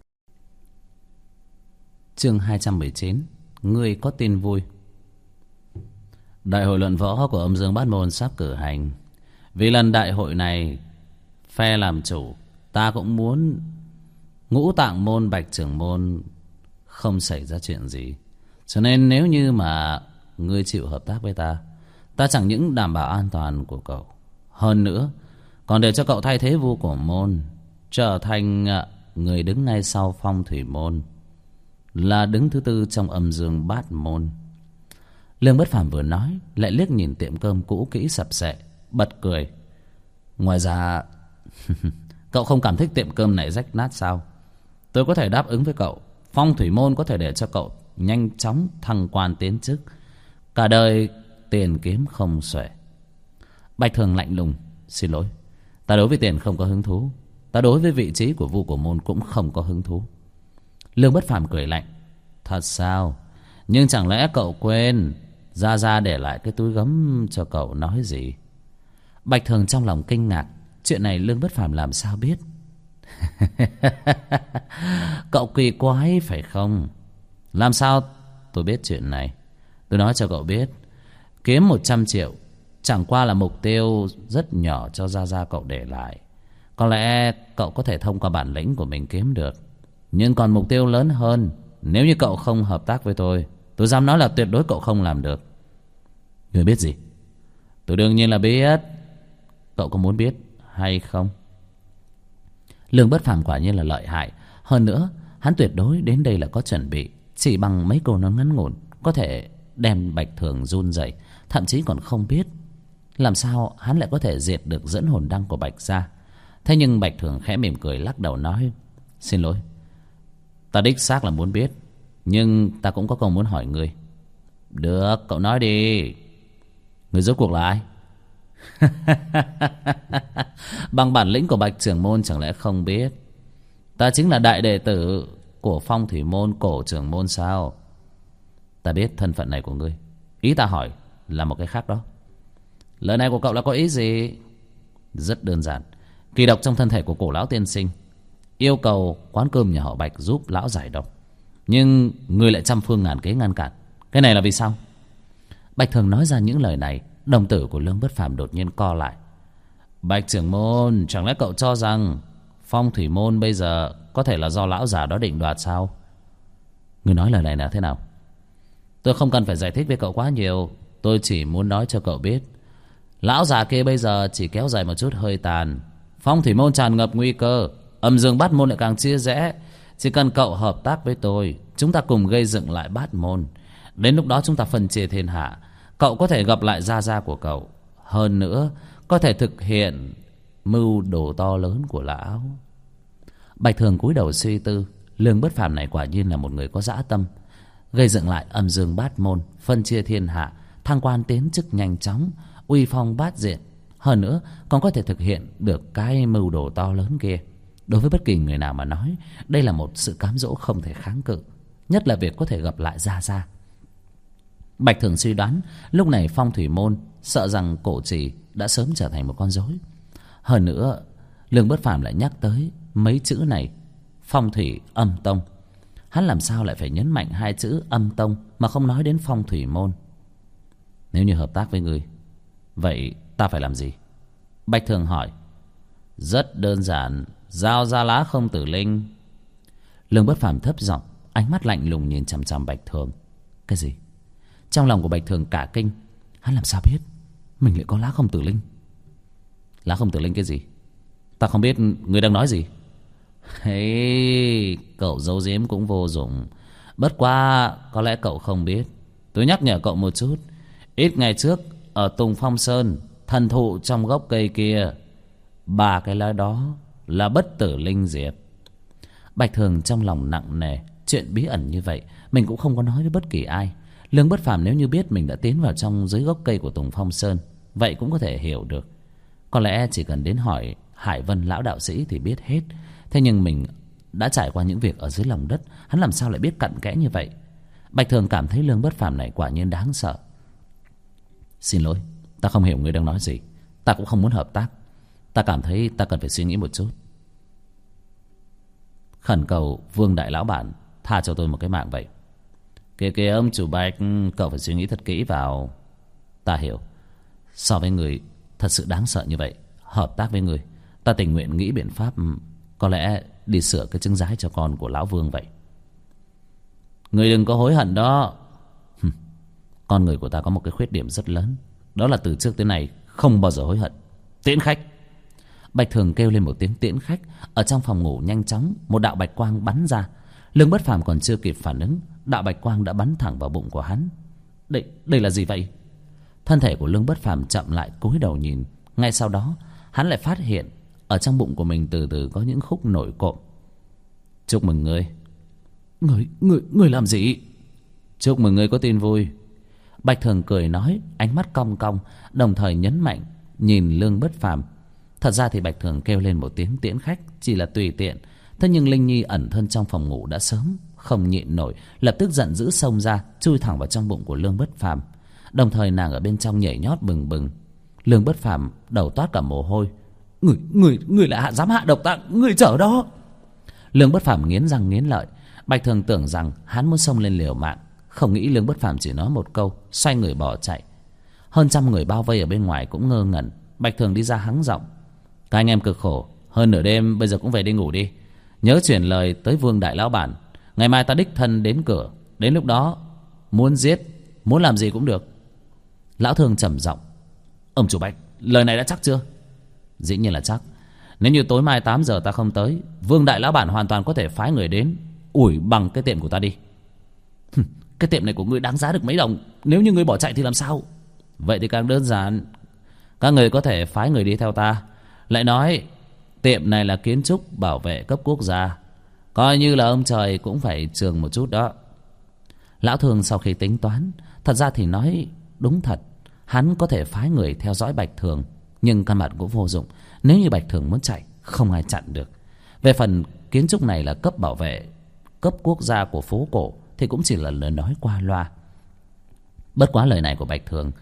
Chương 219. Ngươi có tin vui. Đại hội luận võ của âm Dương Bát Môn sắp cử hành. Vì lần đại hội này, phe làm chủ, ta cũng muốn Ngũ Tạng môn, Bạch trưởng môn không xảy ra chuyện gì. Cho nên nếu như mà ngươi chịu hợp tác với ta, ta chẳng những đảm bảo an toàn của cậu, hơn nữa còn để cho cậu thay thế vua của môn, trở thành người đứng ngay sau Phong Thủy môn, là đứng thứ 4 trong âm Dương Bát Môn. Lương Bất Phàm vừa nói lại liếc nhìn tiệm cơm cũ kỹ sập sệ, bật cười. Ngoài ra cậu không cảm thích tiệm cơm này rách nát sao? Tôi có thể đáp ứng với cậu. Phong Thủy môn có thể để cho cậu nhanh chóng thăng quan tiến chức, cả đời tiền kiếm không xuể. Bạch Thường lạnh lùng. Xin lỗi, ta đối với tiền không có hứng thú. Ta đối với vị trí của vua của môn cũng không có hứng thú. Lương Bất Phàm cười lạnh. Thật sao? Nhưng chẳng lẽ cậu quên Gia Gia để lại cái túi gấm cho cậu nói gì? Bạch Thường trong lòng kinh ngạc. Chuyện này Lương Bất Phàm làm sao biết? Cậu kỳ quái phải không? Làm sao tôi biết chuyện này? Tôi nói cho cậu biết, kiếm 100 triệu chẳng qua là mục tiêu rất nhỏ cho Gia Gia cậu để lại. Có lẽ cậu có thể thông qua bản lĩnh của mình kiếm được, nhưng còn mục tiêu lớn hơn, nếu như cậu không hợp tác với tôi dám nói là tuyệt đối cậu không làm được. Người biết gì? Tôi đương nhiên là biết. Cậu có muốn biết hay không? Lương Bất Phàm quả nhiên là lợi hại. Hơn nữa hắn tuyệt đối đến đây là có chuẩn bị. Chỉ bằng mấy câu nói ngắn ngủn có thể đem Bạch Thường run rẩy, thậm chí còn không biết làm sao hắn lại có thể diệt được dẫn hồn đăng của Bạch gia. Thế nhưng Bạch Thường khẽ mỉm cười lắc đầu nói: Xin lỗi, ta đích xác là muốn biết, nhưng ta cũng có câu muốn hỏi ngươi. Được, cậu nói đi. Người rốt cuộc là ai? Bằng bản lĩnh của Bạch trưởng môn chẳng lẽ không biết? Ta chính là đại đệ tử của Phong Thủy môn cổ trưởng môn sao? Ta biết thân phận này của ngươi. Ý ta hỏi là một cái khác đó. Lời này của cậu là có ý gì? Rất đơn giản. Kỳ độc trong thân thể của cổ lão tiên sinh, yêu cầu quán cơm nhà họ Bạch giúp lão giải độc, nhưng ngươi lại trăm phương ngàn kế ngăn cản. Cái này là vì sao? Bạch Thường nói ra những lời này, đồng tử của Lương Bất Phàm đột nhiên co lại. Bạch trưởng môn, chẳng lẽ cậu cho rằng Phong Thủy môn bây giờ có thể là do lão già đó định đoạt sao? Ngươi nói lời này là thế nào? Tôi không cần phải giải thích với cậu quá nhiều. Tôi chỉ muốn nói cho cậu biết, lão già kia bây giờ chỉ kéo dài một chút hơi tàn. Phong Thủy môn tràn ngập nguy cơ, Âm Dương Bát môn lại càng chia rẽ. Chỉ cần cậu hợp tác với tôi, chúng ta cùng gây dựng lại Bát môn. Đến lúc đó chúng ta phân chia thiên hạ. Cậu có thể gặp lại Gia Gia của cậu, hơn nữa có thể thực hiện mưu đồ to lớn của lão. Bạch Thường cúi đầu suy tư. Lương Bất Phàm này quả nhiên là một người có dã tâm. Gây dựng lại Âm Dương Bát môn, phân chia thiên hạ, thăng quan tiến chức nhanh chóng, uy phong bát diện, hơn nữa còn có thể thực hiện được cái mưu đồ to lớn kia. Đối với bất kỳ người nào mà nói, đây là một sự cám dỗ không thể kháng cự, nhất là việc có thể gặp lại Gia Gia. Bạch Thường suy đoán lúc này Phong Thủy môn sợ rằng cổ trì đã sớm trở thành một con rối. Hơn nữa Lương Bất Phàm lại nhắc tới mấy chữ này, Phong Thủy Âm Tông. Hắn làm sao lại phải nhấn mạnh hai chữ Âm Tông mà không nói đến Phong Thủy môn? Nếu như hợp tác với ngươi, vậy ta phải làm gì? Bạch Thường hỏi. Rất đơn giản, giao ra lá không tử linh. Lương Bất Phàm thấp giọng, ánh mắt lạnh lùng nhìn chằm chằm Bạch Thường. Cái gì? Trong lòng của Bạch Thường cả kinh. Hắn làm sao biết mình lại có lá không tử linh? Lá không tử linh cái gì? Ta không biết ngươi đang nói gì. Hey, cậu giấu giếm cũng vô dụng. Bất quá có lẽ cậu không biết, tôi nhắc nhở cậu một chút. Ít ngày trước ở Tùng Phong Sơn, thần thụ trong gốc cây kia, 3 cái lá đó là bất tử linh diệp. Bạch Thường trong lòng nặng nề. Chuyện bí ẩn như vậy mình cũng không có nói với bất kỳ ai. Lương Bất Phàm nếu như biết mình đã tiến vào trong dưới gốc cây của Tùng Phong Sơn, vậy cũng có thể hiểu được. Có lẽ chỉ cần đến hỏi Hải Vân lão đạo sĩ thì biết hết. Thế nhưng mình đã trải qua những việc ở dưới lòng đất, hắn làm sao lại biết cặn kẽ như vậy? Bạch Thường cảm thấy Lương Bất Phàm này quả nhiên đáng sợ. Xin lỗi, ta không hiểu ngươi đang nói gì. Ta cũng không muốn hợp tác. Ta cảm thấy ta cần phải suy nghĩ một chút. Khẩn cầu Vương đại lão bản tha cho tôi một cái mạng vậy. Kìa ông chủ Bạch, cậu phải suy nghĩ thật kỹ vào. Ta hiểu. So với người thật sự đáng sợ như vậy, hợp tác với người, ta tình nguyện nghĩ biện pháp, có lẽ đi sửa cái trứng rái cho con của lão Vương vậy. Người đừng có hối hận đó. Con người của ta có một cái khuyết điểm rất lớn, đó là từ trước tới nay không bao giờ hối hận. Tiễn khách. Bạch Thường kêu lên một tiếng tiễn khách. Ở trong phòng ngủ nhanh chóng một đạo bạch quang bắn ra. Lương Bất Phàm còn chưa kịp phản ứng, đạo bạch quang đã bắn thẳng vào bụng của hắn. Đây là gì vậy? Thân thể của Lương Bất Phàm chậm lại cúi đầu nhìn. Ngay sau đó hắn lại phát hiện ở trong bụng của mình từ từ có những khúc nổi cộm. Chúc mừng ngươi. Ngươi làm gì? Chúc mừng ngươi có tin vui. Bạch Thường cười nói, ánh mắt cong cong, đồng thời nhấn mạnh nhìn Lương Bất Phàm. Thật ra thì Bạch Thường kêu lên một tiếng tiễn khách chỉ là tùy tiện. Thế nhưng Linh Nhi ẩn thân trong phòng ngủ đã sớm không nhịn nổi, lập tức giận dữ xông ra, chui thẳng vào trong bụng của Lương Bất Phàm. Đồng thời nàng ở bên trong nhảy nhót bừng bừng. Lương Bất Phàm đầu toát cả mồ hôi. Người lại dám hạ độc ta, người chở đó. Lương Bất Phàm nghiến răng nghiến lợi. Bạch Thường tưởng rằng hắn muốn xông lên liều mạng, không nghĩ Lương Bất Phàm chỉ nói một câu, xoay người bỏ chạy. Hơn trăm người bao vây ở bên ngoài cũng ngơ ngẩn. Bạch Thường đi ra hắng giọng: các anh em cực khổ hơn nửa đêm, bây giờ cũng về đi ngủ đi. Nhớ chuyển lời tới Vương đại lão bản, ngày mai ta đích thân đến cửa. Đến lúc đó muốn giết, muốn làm gì cũng được. Lão Thương trầm giọng: ông chủ Bạch, lời này đã chắc chưa? Dĩ nhiên là chắc. Nếu như tối mai 8 giờ ta không tới, Vương đại lão bản hoàn toàn có thể phái người đến ủi bằng cái tiệm của ta đi. Cái tiệm này của ngươi đáng giá được mấy đồng, nếu như ngươi bỏ chạy thì làm sao? Vậy thì càng đơn giản, các người có thể phái người đi theo ta. Lại nói tiệm này là kiến trúc bảo vệ cấp quốc gia, coi như là ông trời cũng phải chường một chút đó. Lão Thương sau khi tính toán, thật ra thì nói đúng thật, hắn có thể phái người theo dõi Bạch Thường, nhưng căn bản cũng vô dụng. Nếu như Bạch Thường muốn chạy, không ai chặn được. Về phần kiến trúc này là cấp bảo vệ cấp quốc gia của phố cổ thì cũng chỉ là lời nói qua loa. Bất quá lời này của Bạch Thường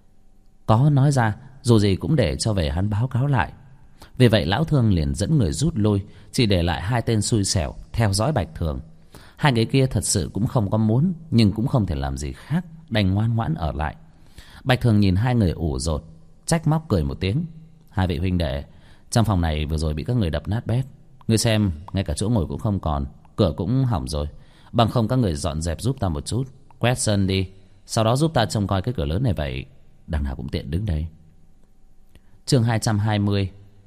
có nói ra, dù gì cũng để cho về hắn báo cáo lại. Vì vậy Lão Thương liền dẫn người rút lui, chỉ để lại 2 tên xui xẻo theo dõi Bạch Thường. 2 người kia thật sự cũng không có muốn, nhưng cũng không thể làm gì khác, đành ngoan ngoãn ở lại. Bạch Thường nhìn 2 người ủ rột, trách móc cười một tiếng: 2 vị huynh đệ, trong phòng này vừa rồi bị các người đập nát bét. Ngươi xem, ngay cả chỗ ngồi cũng không còn, cửa cũng hỏng rồi. Bằng không các người dọn dẹp giúp ta một chút, quét sân đi, sau đó giúp ta trông coi cái cửa lớn này, vậy đằng nào cũng tiện đứng đây. Chương 220.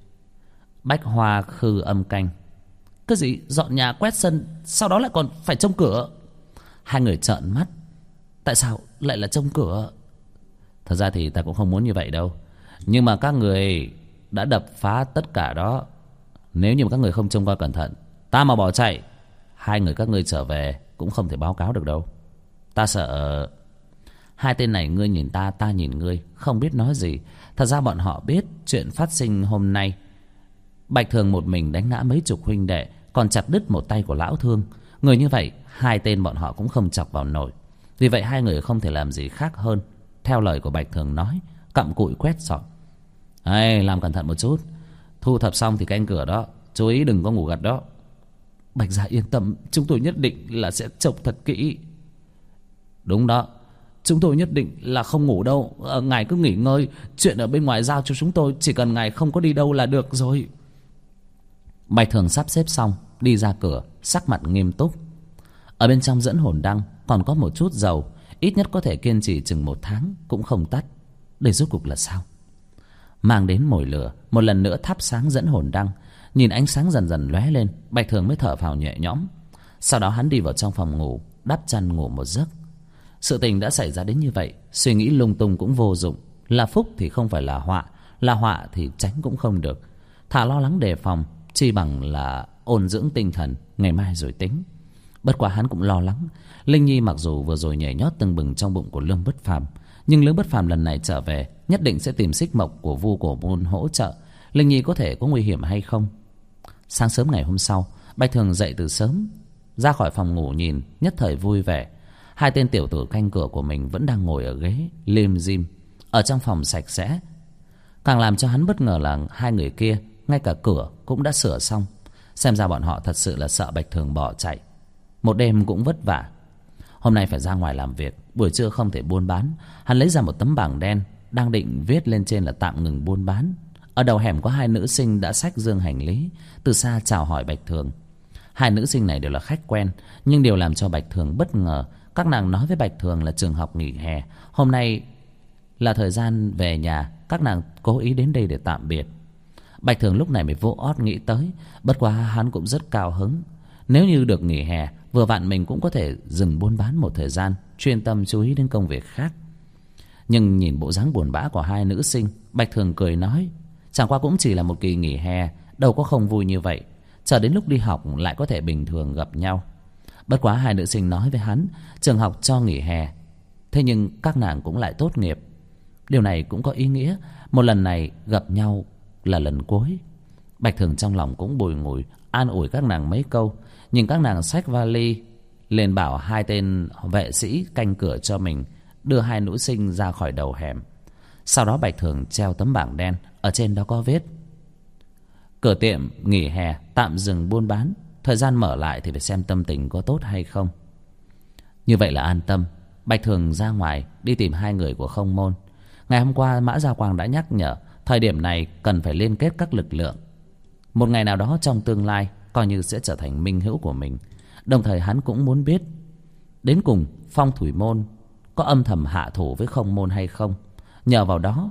Bách Hoa Khư Âm Canh. Cái gì dọn nhà quét sân, sau đó lại còn phải trông cửa? 2 người trợn mắt. Tại sao lại là trông cửa? Thật ra thì ta cũng không muốn như vậy đâu, nhưng mà các người đã đập phá tất cả đó. Nếu như mà các người không trông coi cẩn thận, ta mà bỏ chạy, 2 người các ngươi trở về cũng không thể báo cáo được đâu. Ta sợ. 2 tên này ngươi nhìn ta, ta nhìn ngươi, không biết nói gì. Thật ra bọn họ biết chuyện phát sinh hôm nay. Bạch Thường một mình đánh ngã mấy chục huynh đệ, còn chặt đứt một tay của Lão Thương. Người như vậy 2 tên bọn họ cũng không chọc vào nổi. Vì vậy 2 người không thể làm gì khác hơn theo lời của Bạch Thường nói, cặm cụi quét dọn. Làm cẩn thận một chút, thu thập xong thì canh cửa đó, chú ý đừng có ngủ gật đó. Bạch gia yên tâm, chúng tôi nhất định là sẽ trông thật kỹ. Đúng đó, chúng tôi nhất định là không ngủ đâu. Ngài cứ nghỉ ngơi, chuyện ở bên ngoài giao cho chúng tôi, chỉ cần ngài không có đi đâu là được rồi. Bạch Thường sắp xếp xong, đi ra cửa, sắc mặt nghiêm túc. Ở bên trong dẫn hồn đăng còn có một chút dầu, ít nhất có thể kiên trì chừng 1 tháng cũng không tắt. Đây rốt cuộc là sao? Mang đến mồi lửa, một lần nữa thắp sáng dẫn hồn đăng. Nhìn ánh sáng dần dần lóe lên, Bạch Thường mới thở phào nhẹ nhõm. Sau đó hắn đi vào trong phòng ngủ, đắp chăn ngủ một giấc. Sự tình đã xảy ra đến như vậy, suy nghĩ lung tung cũng vô dụng. Là phúc thì không phải là họa thì tránh cũng không được. Thà lo lắng đề phòng, chi bằng là ôn dưỡng tinh thần, ngày mai rồi tính. Bất quá hắn cũng lo lắng. Linh Nhi mặc dù vừa rồi nhảy nhót tưng bừng trong bụng của Lương Bất Phàm, nhưng Lương Bất Phàm lần này trở về nhất định sẽ tìm xích mộc của Vu Cổ Môn hỗ trợ. Linh Nhi có thể có nguy hiểm hay không? Sáng sớm ngày hôm sau, Bạch Thường dậy từ sớm, ra khỏi phòng ngủ nhìn, nhất thời vui vẻ. 2 tên tiểu tử canh cửa của mình vẫn đang ngồi ở ghế lim dim. Ở trong phòng sạch sẽ. Càng làm cho hắn bất ngờ là 2 người kia ngay cả cửa cũng đã sửa xong. Xem ra bọn họ thật sự là sợ Bạch Thường bỏ chạy. Một đêm cũng vất vả. Hôm nay phải ra ngoài làm việc, buổi trưa không thể buôn bán. Hắn lấy ra một tấm bảng đen, đang định viết lên trên là tạm ngừng buôn bán. Ở đầu hẻm có 2 nữ sinh đã xách dương hành lý, từ xa chào hỏi Bạch Thường. 2 nữ sinh này đều là khách quen, nhưng điều làm cho Bạch Thường bất ngờ, các nàng nói với Bạch Thường là trường học nghỉ hè, hôm nay là thời gian về nhà, các nàng cố ý đến đây để tạm biệt. Bạch Thường lúc này mới vô ót nghĩ tới, bất quá hắn cũng rất cao hứng. Nếu như được nghỉ hè, vừa vặn mình cũng có thể dừng buôn bán một thời gian, chuyên tâm chú ý đến công việc khác. Nhưng nhìn bộ dáng buồn bã của 2 nữ sinh, Bạch Thường cười nói, chẳng qua cũng chỉ là một kỳ nghỉ hè, đâu có không vui như vậy. Chờ đến lúc đi học lại có thể bình thường gặp nhau. Bất quá 2 nữ sinh nói với hắn, trường học cho nghỉ hè, thế nhưng các nàng cũng lại tốt nghiệp. Điều này cũng có ý nghĩa, một lần này gặp nhau là lần cuối. Bạch Thường trong lòng cũng bùi ngùi, an ủi các nàng mấy câu. Nhìn các nàng xách vali lên bảo 2 tên vệ sĩ canh cửa cho mình đưa hai nữ sinh ra khỏi đầu hẻm. Sau đó Bạch Thường treo tấm bảng đen, ở trên đó có viết: cửa tiệm nghỉ hè tạm dừng buôn bán, thời gian mở lại thì phải xem tâm tình có tốt hay không. Như vậy là an tâm. Bạch Thường ra ngoài đi tìm hai người của Không Môn. Ngày hôm qua Mã Gia Quang đã nhắc nhở thời điểm này cần phải liên kết các lực lượng. Một ngày nào đó trong tương lai coi như sẽ trở thành minh hữu của mình. Đồng thời hắn cũng muốn biết đến cùng Phong Thủy Môn có âm thầm hạ thủ với Không Môn hay không, nhờ vào đó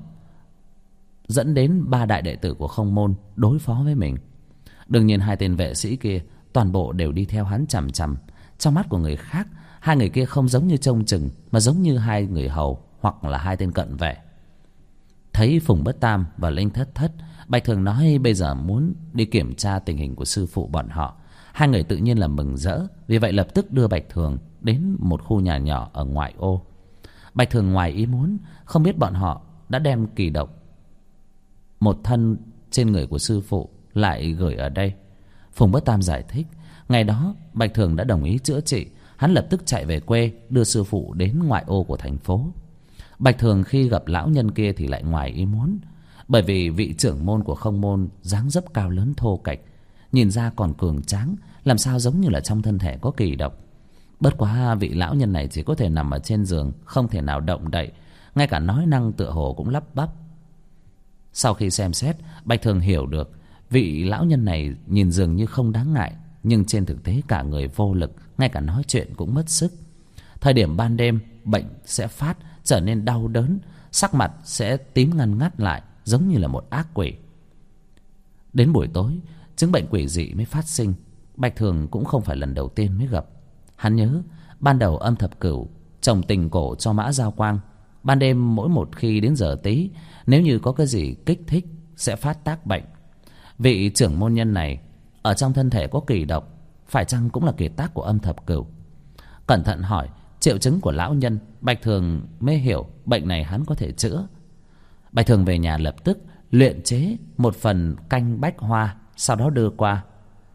dẫn đến ba đại đệ tử của Không Môn đối phó với mình. Đương nhiên hai tên vệ sĩ kia toàn bộ đều đi theo hắn chằm chằm. Trong mắt của người khác, hai người kia không giống như trông chừng, mà giống như hai người hầu hoặc là hai tên cận vệ. Thấy Phùng Bất Tam và Linh Thất Thất, Bạch Thường nói bây giờ muốn đi kiểm tra tình hình của sư phụ bọn họ. Hai người tự nhiên là mừng rỡ, vì vậy lập tức đưa Bạch Thường đến một khu nhà nhỏ ở ngoại ô. Bạch Thường ngoài ý muốn, không biết bọn họ đã đem kỳ độc một thân trên người của sư phụ lại gửi ở đây. Phùng Bất Tam giải thích, ngày đó Bạch Thường đã đồng ý chữa trị, hắn lập tức chạy về quê đưa sư phụ đến ngoại ô của thành phố. Bạch Thường khi gặp lão nhân kia thì lại ngoài ý muốn, bởi vì vị trưởng môn của Không Môn dáng dấp cao lớn thô kệch, nhìn ra còn cường tráng, làm sao giống như là trong thân thể có kỳ độc. Bất quá vị lão nhân này chỉ có thể nằm ở trên giường, không thể nào động đậy, ngay cả nói năng tựa hồ cũng lắp bắp. Sau khi xem xét, Bạch Thường hiểu được vị lão nhân này nhìn dường như không đáng ngại, nhưng trên thực tế cả người vô lực, ngay cả nói chuyện cũng mất sức. Thời điểm ban đêm bệnh sẽ phát, trở nên đau đớn, sắc mặt sẽ tím ngăn ngắt lại, giống như là một ác quỷ. Đến buổi tối, chứng bệnh quỷ dị mới phát sinh. Bạch Thường cũng không phải lần đầu tiên mới gặp. Hắn nhớ ban đầu Âm Thập Cửu trồng tình cổ cho Mã Giao Quang, ban đêm mỗi một khi đến giờ tí, nếu như có cái gì kích thích sẽ phát tác bệnh. Vị trưởng môn nhân này ở trong thân thể có kỳ độc, phải chăng cũng là kiệt tác của Âm Thập Cửu? Cẩn thận hỏi triệu chứng của lão nhân, Bạch Thường mới hiểu bệnh này hắn có thể chữa. Bạch Thường về nhà lập tức luyện chế một phần canh bách hoa, sau đó đưa qua.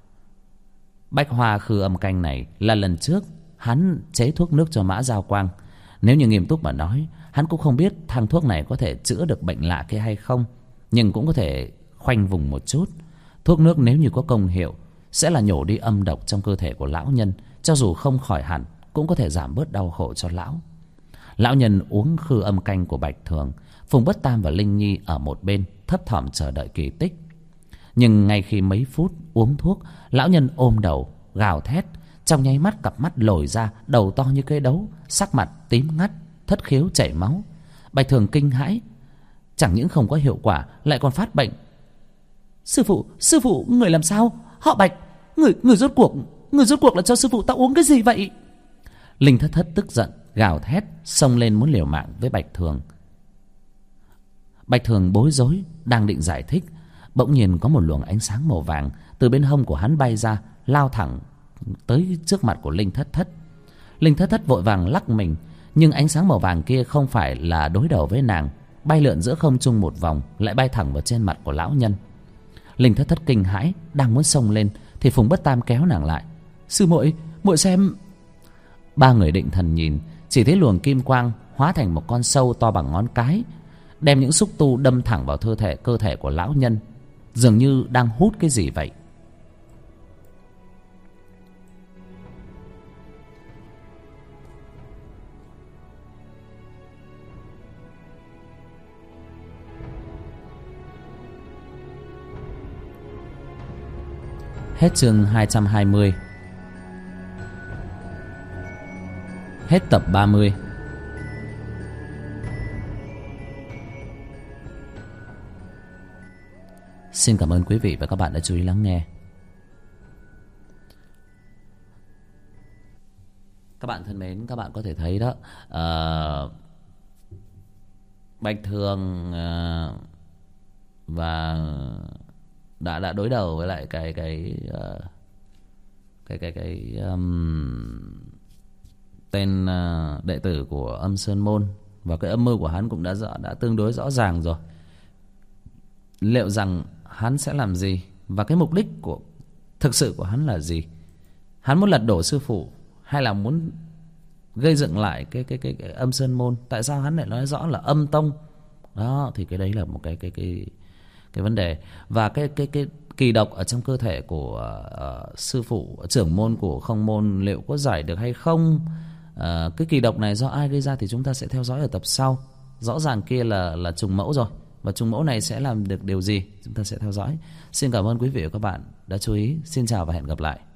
Bách hoa khư âm canh này là lần trước hắn chế thuốc nước cho Mã Giao Quang. Nếu như nghiêm túc mà nói, hắn cũng không biết thang thuốc này có thể chữa được bệnh lạ kia hay không, nhưng cũng có thể khoanh vùng một chút. Thuốc nước nếu như có công hiệu, sẽ là nhổ đi âm độc trong cơ thể của lão nhân, cho dù không khỏi hẳn cũng có thể giảm bớt đau khổ cho lão. Lão nhân uống khư âm canh của Bạch Thường, Phùng Bất Tam và Linh Nhi ở một bên thấp thỏm chờ đợi kỳ tích. Nhưng ngay khi mấy phút uống thuốc, lão nhân ôm đầu gào thét, trong nháy mắt cặp mắt lồi ra, đầu to như cây đấu, sắc mặt tím ngắt, thất khiếu chảy máu. Bạch Thường kinh hãi, chẳng những không có hiệu quả lại còn phát bệnh. Sư phụ, người làm sao? Họ Bạch, người rốt cuộc là cho sư phụ ta uống cái gì vậy? Linh Thất Thất tức giận gào thét, xông lên muốn liều mạng với Bạch Thường. Bạch Thường bối rối, đang định giải thích, bỗng nhiên có một luồng ánh sáng màu vàng từ bên hông của hắn bay ra, lao thẳng tới trước mặt của Linh Thất Thất. Linh Thất Thất vội vàng lắc mình, nhưng ánh sáng màu vàng kia không phải là đối đầu với nàng, bay lượn giữa không trung một vòng, lại bay thẳng vào trên mặt của lão nhân. Linh Thất Thất kinh hãi, đang muốn xông lên thì Phùng Bất Tam kéo nàng lại. Sư muội xem. Ba người định thần nhìn, chỉ thấy luồng kim quang hóa thành một con sâu to bằng ngón cái, đem những xúc tu đâm thẳng vào cơ thể của lão nhân, dường như đang hút cái gì vậy. Hết chương 220. Hết tập 30. Xin cảm ơn quý vị và các bạn đã chú ý lắng nghe. Các bạn thân mến, các bạn có thể thấy đó, Bạch Thường và đã đối đầu với lại tên đệ tử của Âm Sơn Môn, và cái âm mưu của hắn cũng đã tương đối rõ ràng rồi. Liệu rằng hắn sẽ làm gì và cái mục đích thực sự của hắn là gì? Hắn muốn lật đổ sư phụ hay là muốn gây dựng lại cái âm Sơn Môn. Tại sao hắn lại nói rõ là âm tông? Đó thì cái đấy là một cái vấn đề. Và cái kỳ độc ở trong cơ thể của sư phụ trưởng môn của Không Môn liệu có giải được hay không? Cái kỳ độc này do ai gây ra thì chúng ta sẽ theo dõi ở tập sau. Rõ ràng kia là trùng mẫu rồi, và trùng mẫu này sẽ làm được điều gì chúng ta sẽ theo dõi. Xin cảm ơn quý vị và các bạn đã chú ý. Xin chào và hẹn gặp lại.